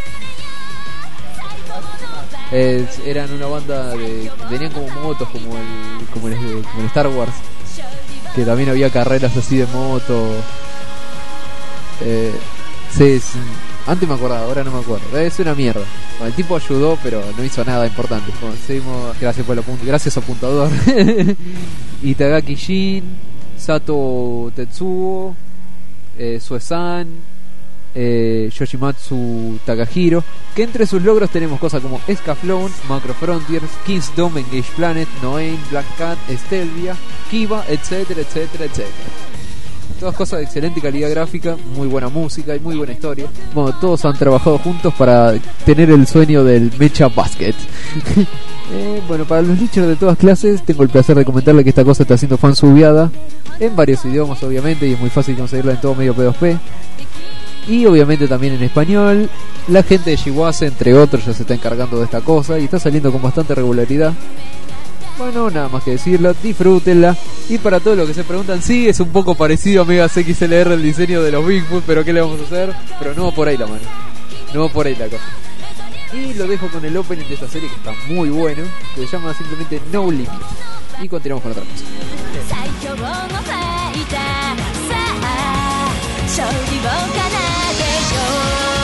Eh, eran una banda de tenían como motos como el como el, como el Star Wars, que también había carreras así de moto. Eh, sí, sí, antes me acordaba, ahora no me acuerdo. Es una mierda. Bueno, el tipo ayudó, pero no hizo nada importante. Bueno, seguimos, gracias por el apunt- gracias apuntador. Itagaki Shin, Sato Tetsuo, eh, Suesan, eh, Yoshimatsu Takahiro. Que entre sus logros tenemos cosas como Escaflown, Macro Frontiers, King's Dome, Engage Planet, Noain, Black Cat, Estelvia, Kiva, etcétera, etcétera, etcétera. Todas cosas de excelente calidad gráfica, muy buena música y muy buena historia. Bueno, todos han trabajado juntos para tener el sueño del Mecha Basket. eh, bueno, para los nichos de todas clases, tengo el placer de comentarle que esta cosa está siendo fansubiada en varios idiomas, obviamente, y es muy fácil conseguirla en todo medio P dos P. Y obviamente también en español. La gente de Shiwase, entre otros, ya se está encargando de esta cosa y está saliendo con bastante regularidad. Bueno, nada más que decirlo, disfrútenla. Y para todos los que se preguntan, sí, es un poco parecido a Megas X L R el diseño de los Bigfoot, pero ¿qué le vamos a hacer? Pero no va por ahí la mano, no va por ahí la cosa. Y lo dejo con el opening de esta serie que está muy bueno, que se llama simplemente No Limit. Y continuamos con otra cosa. 最強のファイターさあ勝利を奏でよう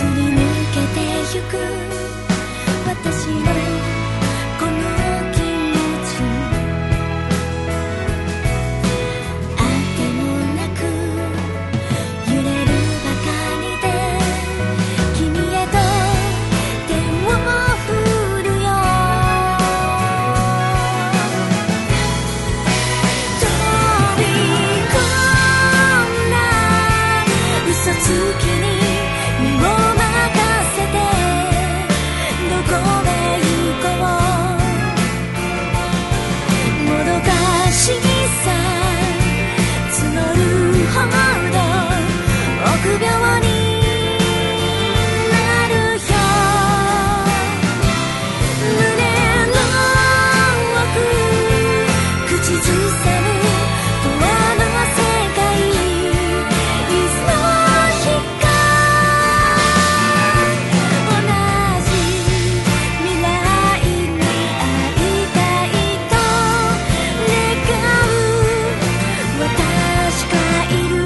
すり抜けてゆく私のこの気持ちあてもなく揺れるばかりで君へと手を振るよ飛び込んだ嘘つきに身を任せてどこへ行こうもどかしさ募るほど臆病になるよ胸の奥口ずさむ永遠の世界いつの日か同じ未来に会いたいと願う私がいる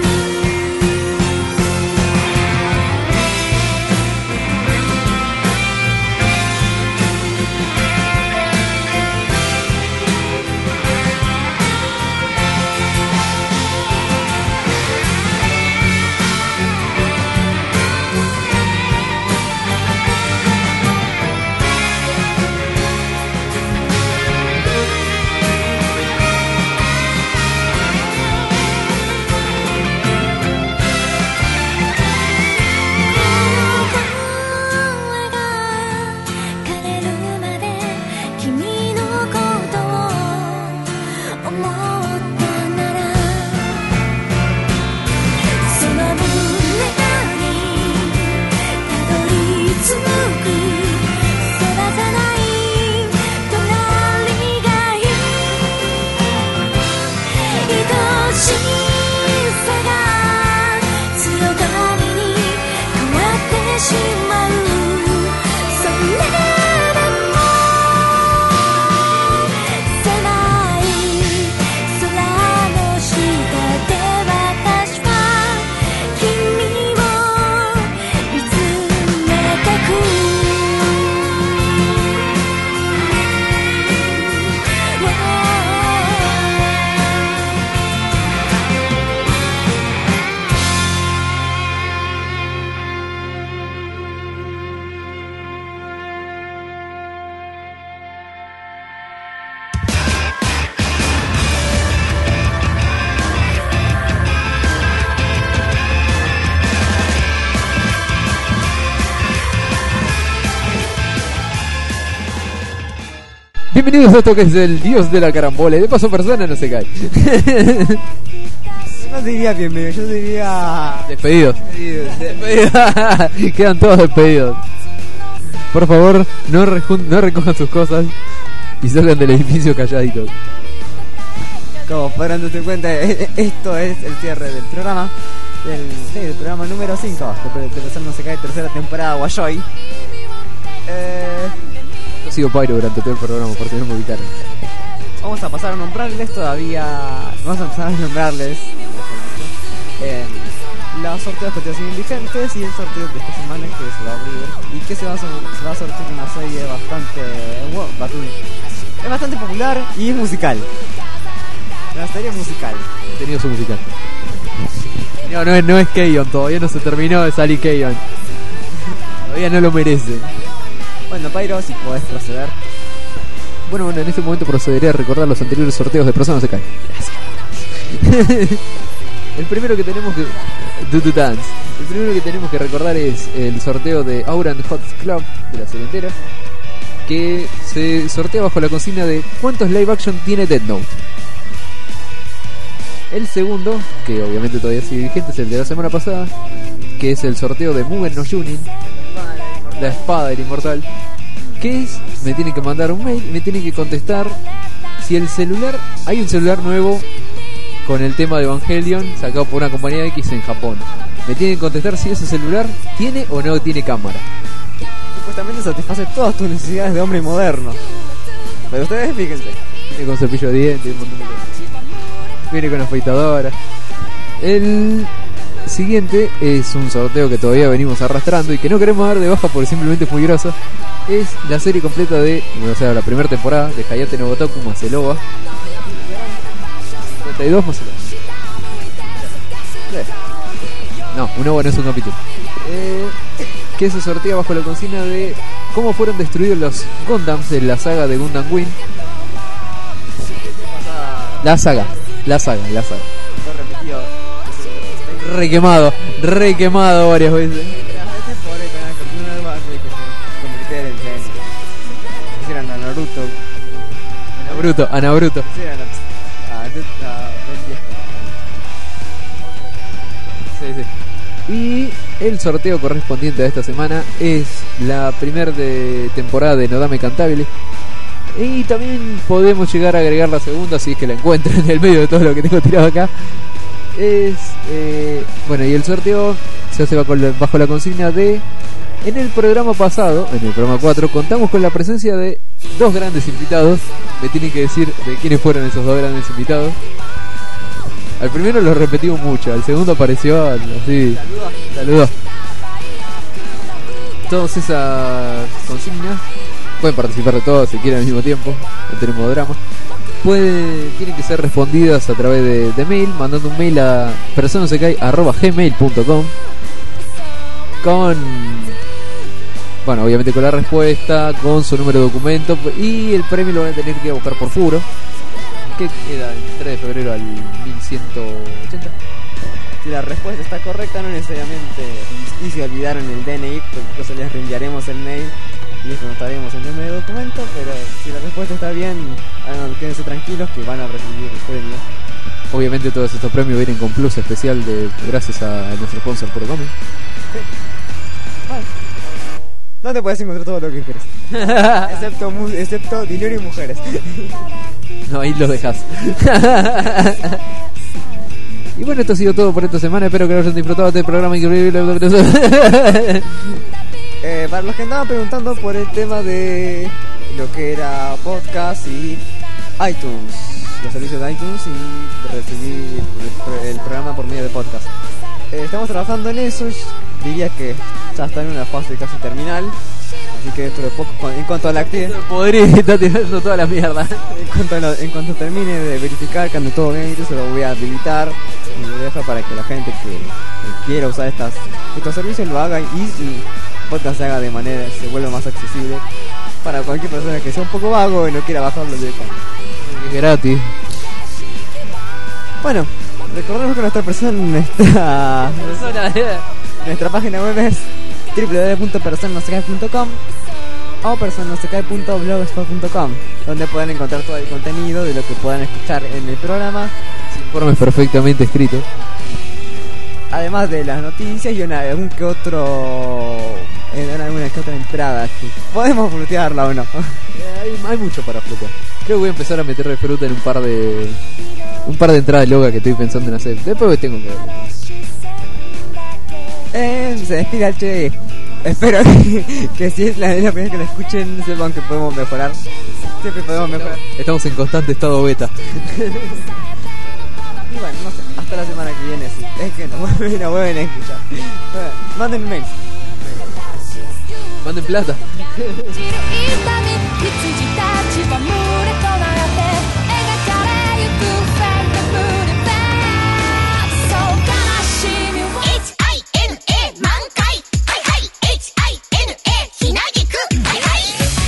声が枯れるまで君のことを思ったならその胸にたどり着く育たない隣がいい愛しさが強がりに変わってしまうそれでも狭い空の下で私は君を見つめてく Bienvenidos a esto que es el dios de la carambola y de paso persona no se cae. No diría bienvenido, yo diría... Despedidos. Despedidos. Despedidos. Quedan todos despedidos. Por favor, no, rejun- no recojan sus cosas y salgan del edificio calladitos. Como podrán darse cuenta, eh, esto es el cierre del programa. Del, sí, del programa número cinco de, de Persona No Se Cae, tercera temporada Guayoy. Eh, Yo sigo Pyro durante todo el programa por si no me ubicaron. vamos a pasar a nombrarles todavía. Vamos a empezar a nombrarles eh, los sorteos que todavía siguen vigentes y el sorteo de esta semana que se va a abrir y que se va a, sor- se va a sortear una serie bastante, bueno, bastante es bastante popular y es musical. Una serie musical. Tenido su musical. No, no es, no es Keion, todavía no se terminó de salir Keion. Todavía no lo merece. Bueno, Pyro, si podés proceder. Bueno, bueno, en este momento procederé a recordar los anteriores sorteos de Persona No Se Cae. Gracias. El primero que tenemos que... Do Do Dance. El primero que tenemos que recordar es el sorteo de Auran Hot Club de la serie entera, que se sortea bajo la consigna de ¿cuántos live action tiene Death Note? El segundo, que obviamente todavía sigue vigente, es el de la semana pasada, que es el sorteo de Mugen no Junin, la espada del inmortal, que es, me tienen que mandar un mail, me tienen que contestar si el celular, hay un celular nuevo con el tema de Evangelion sacado por una compañía X en Japón. Me tienen que contestar si ese celular tiene o no tiene cámara. Supuestamente satisface todas tus necesidades de hombre moderno. Pero ustedes fíjense. Viene con cepillo de dientes, un montón de cosas. Viene con afeitadora. El siguiente es un sorteo que todavía venimos arrastrando y que no queremos dar de baja porque simplemente es muy grosa. Es la serie completa de, o sea, la primera temporada de Hayate no Gotoku Maseloba. cincuenta y dos Maseloba. No, una buena es un capítulo. Eh, que se sortea bajo la consigna de cómo fueron destruidos los Gundams de la saga de Gundam Wing. La saga, la saga, la saga. Re quemado, re quemado varias veces. Hicieron a Naruto. Anabruto, Anabruto. Hicieron a, a, a Ben diez. Sí, sí. Y el sorteo correspondiente a esta semana es la primera de temporada de Nodame Cantabile. Y también podemos llegar a agregar la segunda si es que la encuentro en el medio de todo lo que tengo tirado acá. Es eh, bueno, y el sorteo se hace bajo la, bajo la consigna de: en el programa pasado, en el programa cuatro, contamos con la presencia de dos grandes invitados. Me tienen que decir de quiénes fueron esos dos grandes invitados. Al primero lo repetimos mucho, al segundo apareció así, saludó. Todas esas consignas pueden participar de todas si quieren al mismo tiempo, no tenemos drama. Puede, tienen que ser respondidas a través de, de mail, mandando un mail a personasecai arroba gmail punto com con, bueno, obviamente con la respuesta, con su número de documento, y el premio lo van a tener que ir a buscar por Furo, que queda el tres de febrero al mil ciento ochenta. Si la respuesta está correcta, no necesariamente, y si olvidaron el D N I, pues incluso les reenviaremos el mail y les anotaremos el número de documento. Pero si la respuesta está bien, ah, no, quédense tranquilos que van a recibir el premio. Obviamente todos estos premios vienen con plus especial de gracias a, a nuestro sponsor Puro Comic. Sí. Bueno, no te puedes encontrar todo lo que quieres, excepto, mu- excepto dinero y mujeres. No, ahí los dejas. Y bueno, esto ha sido todo por esta semana. Espero que lo hayan disfrutado de este programa increíble. Eh, para los que andaban preguntando por el tema de lo que era podcast y iTunes, los servicios de iTunes y recibir el, el programa por medio de podcast, eh, estamos trabajando en eso. Diría que ya está en una fase casi terminal, así que dentro de poco, en cuanto a la actividad, Podría estar tirando toda la mierda. en cuanto, a la- en cuanto termine de verificar que ande todo bien, yo se lo voy a habilitar y lo dejo para que la gente que, que quiera usar estas, estos servicios lo haga, y el podcast se haga de manera, se vuelva más accesible para cualquier persona que sea un poco vago y no quiera bajarlo directamente. Es gratis. Bueno, recordemos que nuestra persona está, nuestra página web es doble u doble u doble u punto personasecai punto com o personasecai punto blogspot punto com, donde pueden encontrar todo el contenido de lo que puedan escuchar en el programa, Informes perfectamente escritos. además de las noticias y una, algún que otro, en alguna que otra entrada que podemos frutearla o no. Eh, Hay, hay mucho para fruta. Creo que voy a empezar a meterle fruta en un par de un par de entradas locas que estoy pensando en hacer. Después tengo que ver. Eh, se despide el Che. Espero que, que si es la, es la primera que la escuchen, sepan que podemos mejorar. Siempre podemos mejorar. Estamos en constante estado beta. Y bueno, no sé, hasta la semana que viene, sí. Es que no vuelven, no vuelven a escuchar. Bueno, manden un mail. Manden plata. 痛み羊たちは群れとなって描かれゆくフェイトフルフェイそう悲しみを エイチアイエヌエー 満開はいはい エイチアイエヌエー ひなぎくはいはい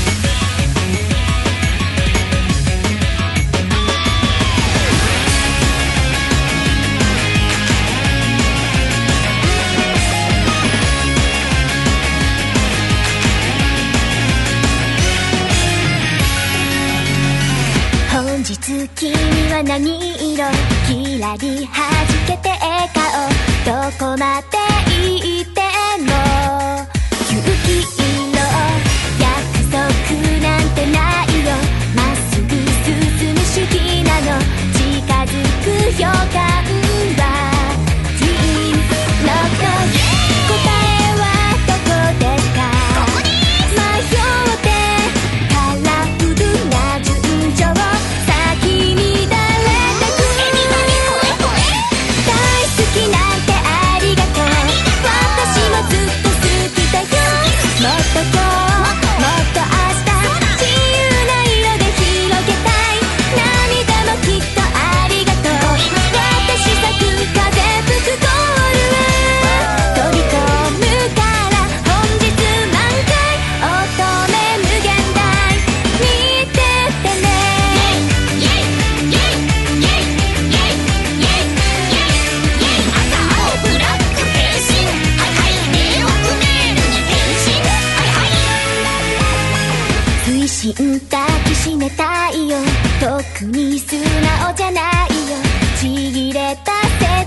本日君は何色キラリ弾けて笑顔どこまで行っても勇気色約束なんてないよまっすぐ進む主義なの近づく予感はジーンロック答えはどこですか迷ってカラフルな順序先に誰だく大好きなんてあり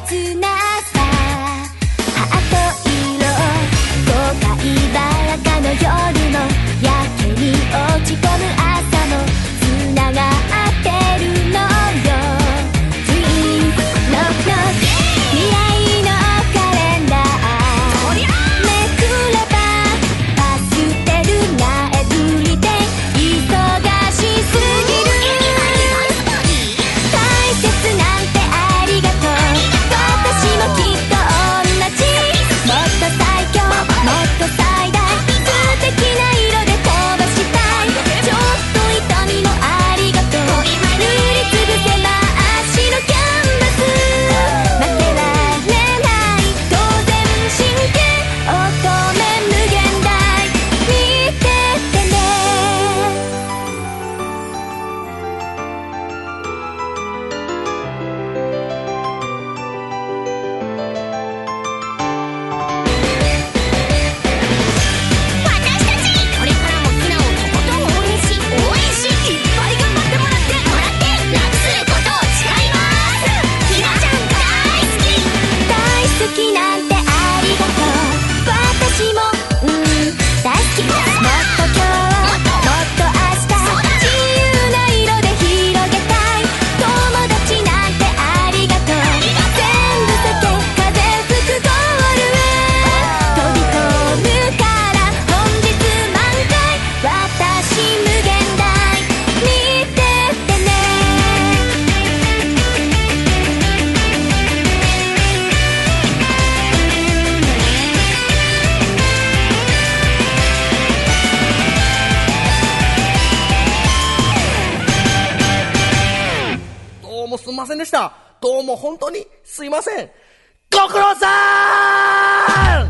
切なさハート色後悔ばらかの夜のやけに落ち込む朝もつながってるのよ Dream Knock Knock 未来のカレンダーめくればパステルなエブリデイ忙しすぎる大切なんてありがとう私もきっと同じもっと最強もっと最大素敵な色で飛ばしたいちょっと痛みのありがとう塗りつぶせ真っ白キャンバス負けられない当然真剣乙女無限大見ててね私たちこれからも素直にとことん応援し応援しいっぱい頑張ってもらってもらって楽することを誓いますひなちゃん大好き大好きなんてありがとう私もうん大好きもっと今日もっと明日自由な色で広げたい友達なんてありがとう全部避け風吹くゴールへ飛び込むから本日満開私無限大見ててねどうもすんませんでした。どうも本当にすいません。ご苦労さん。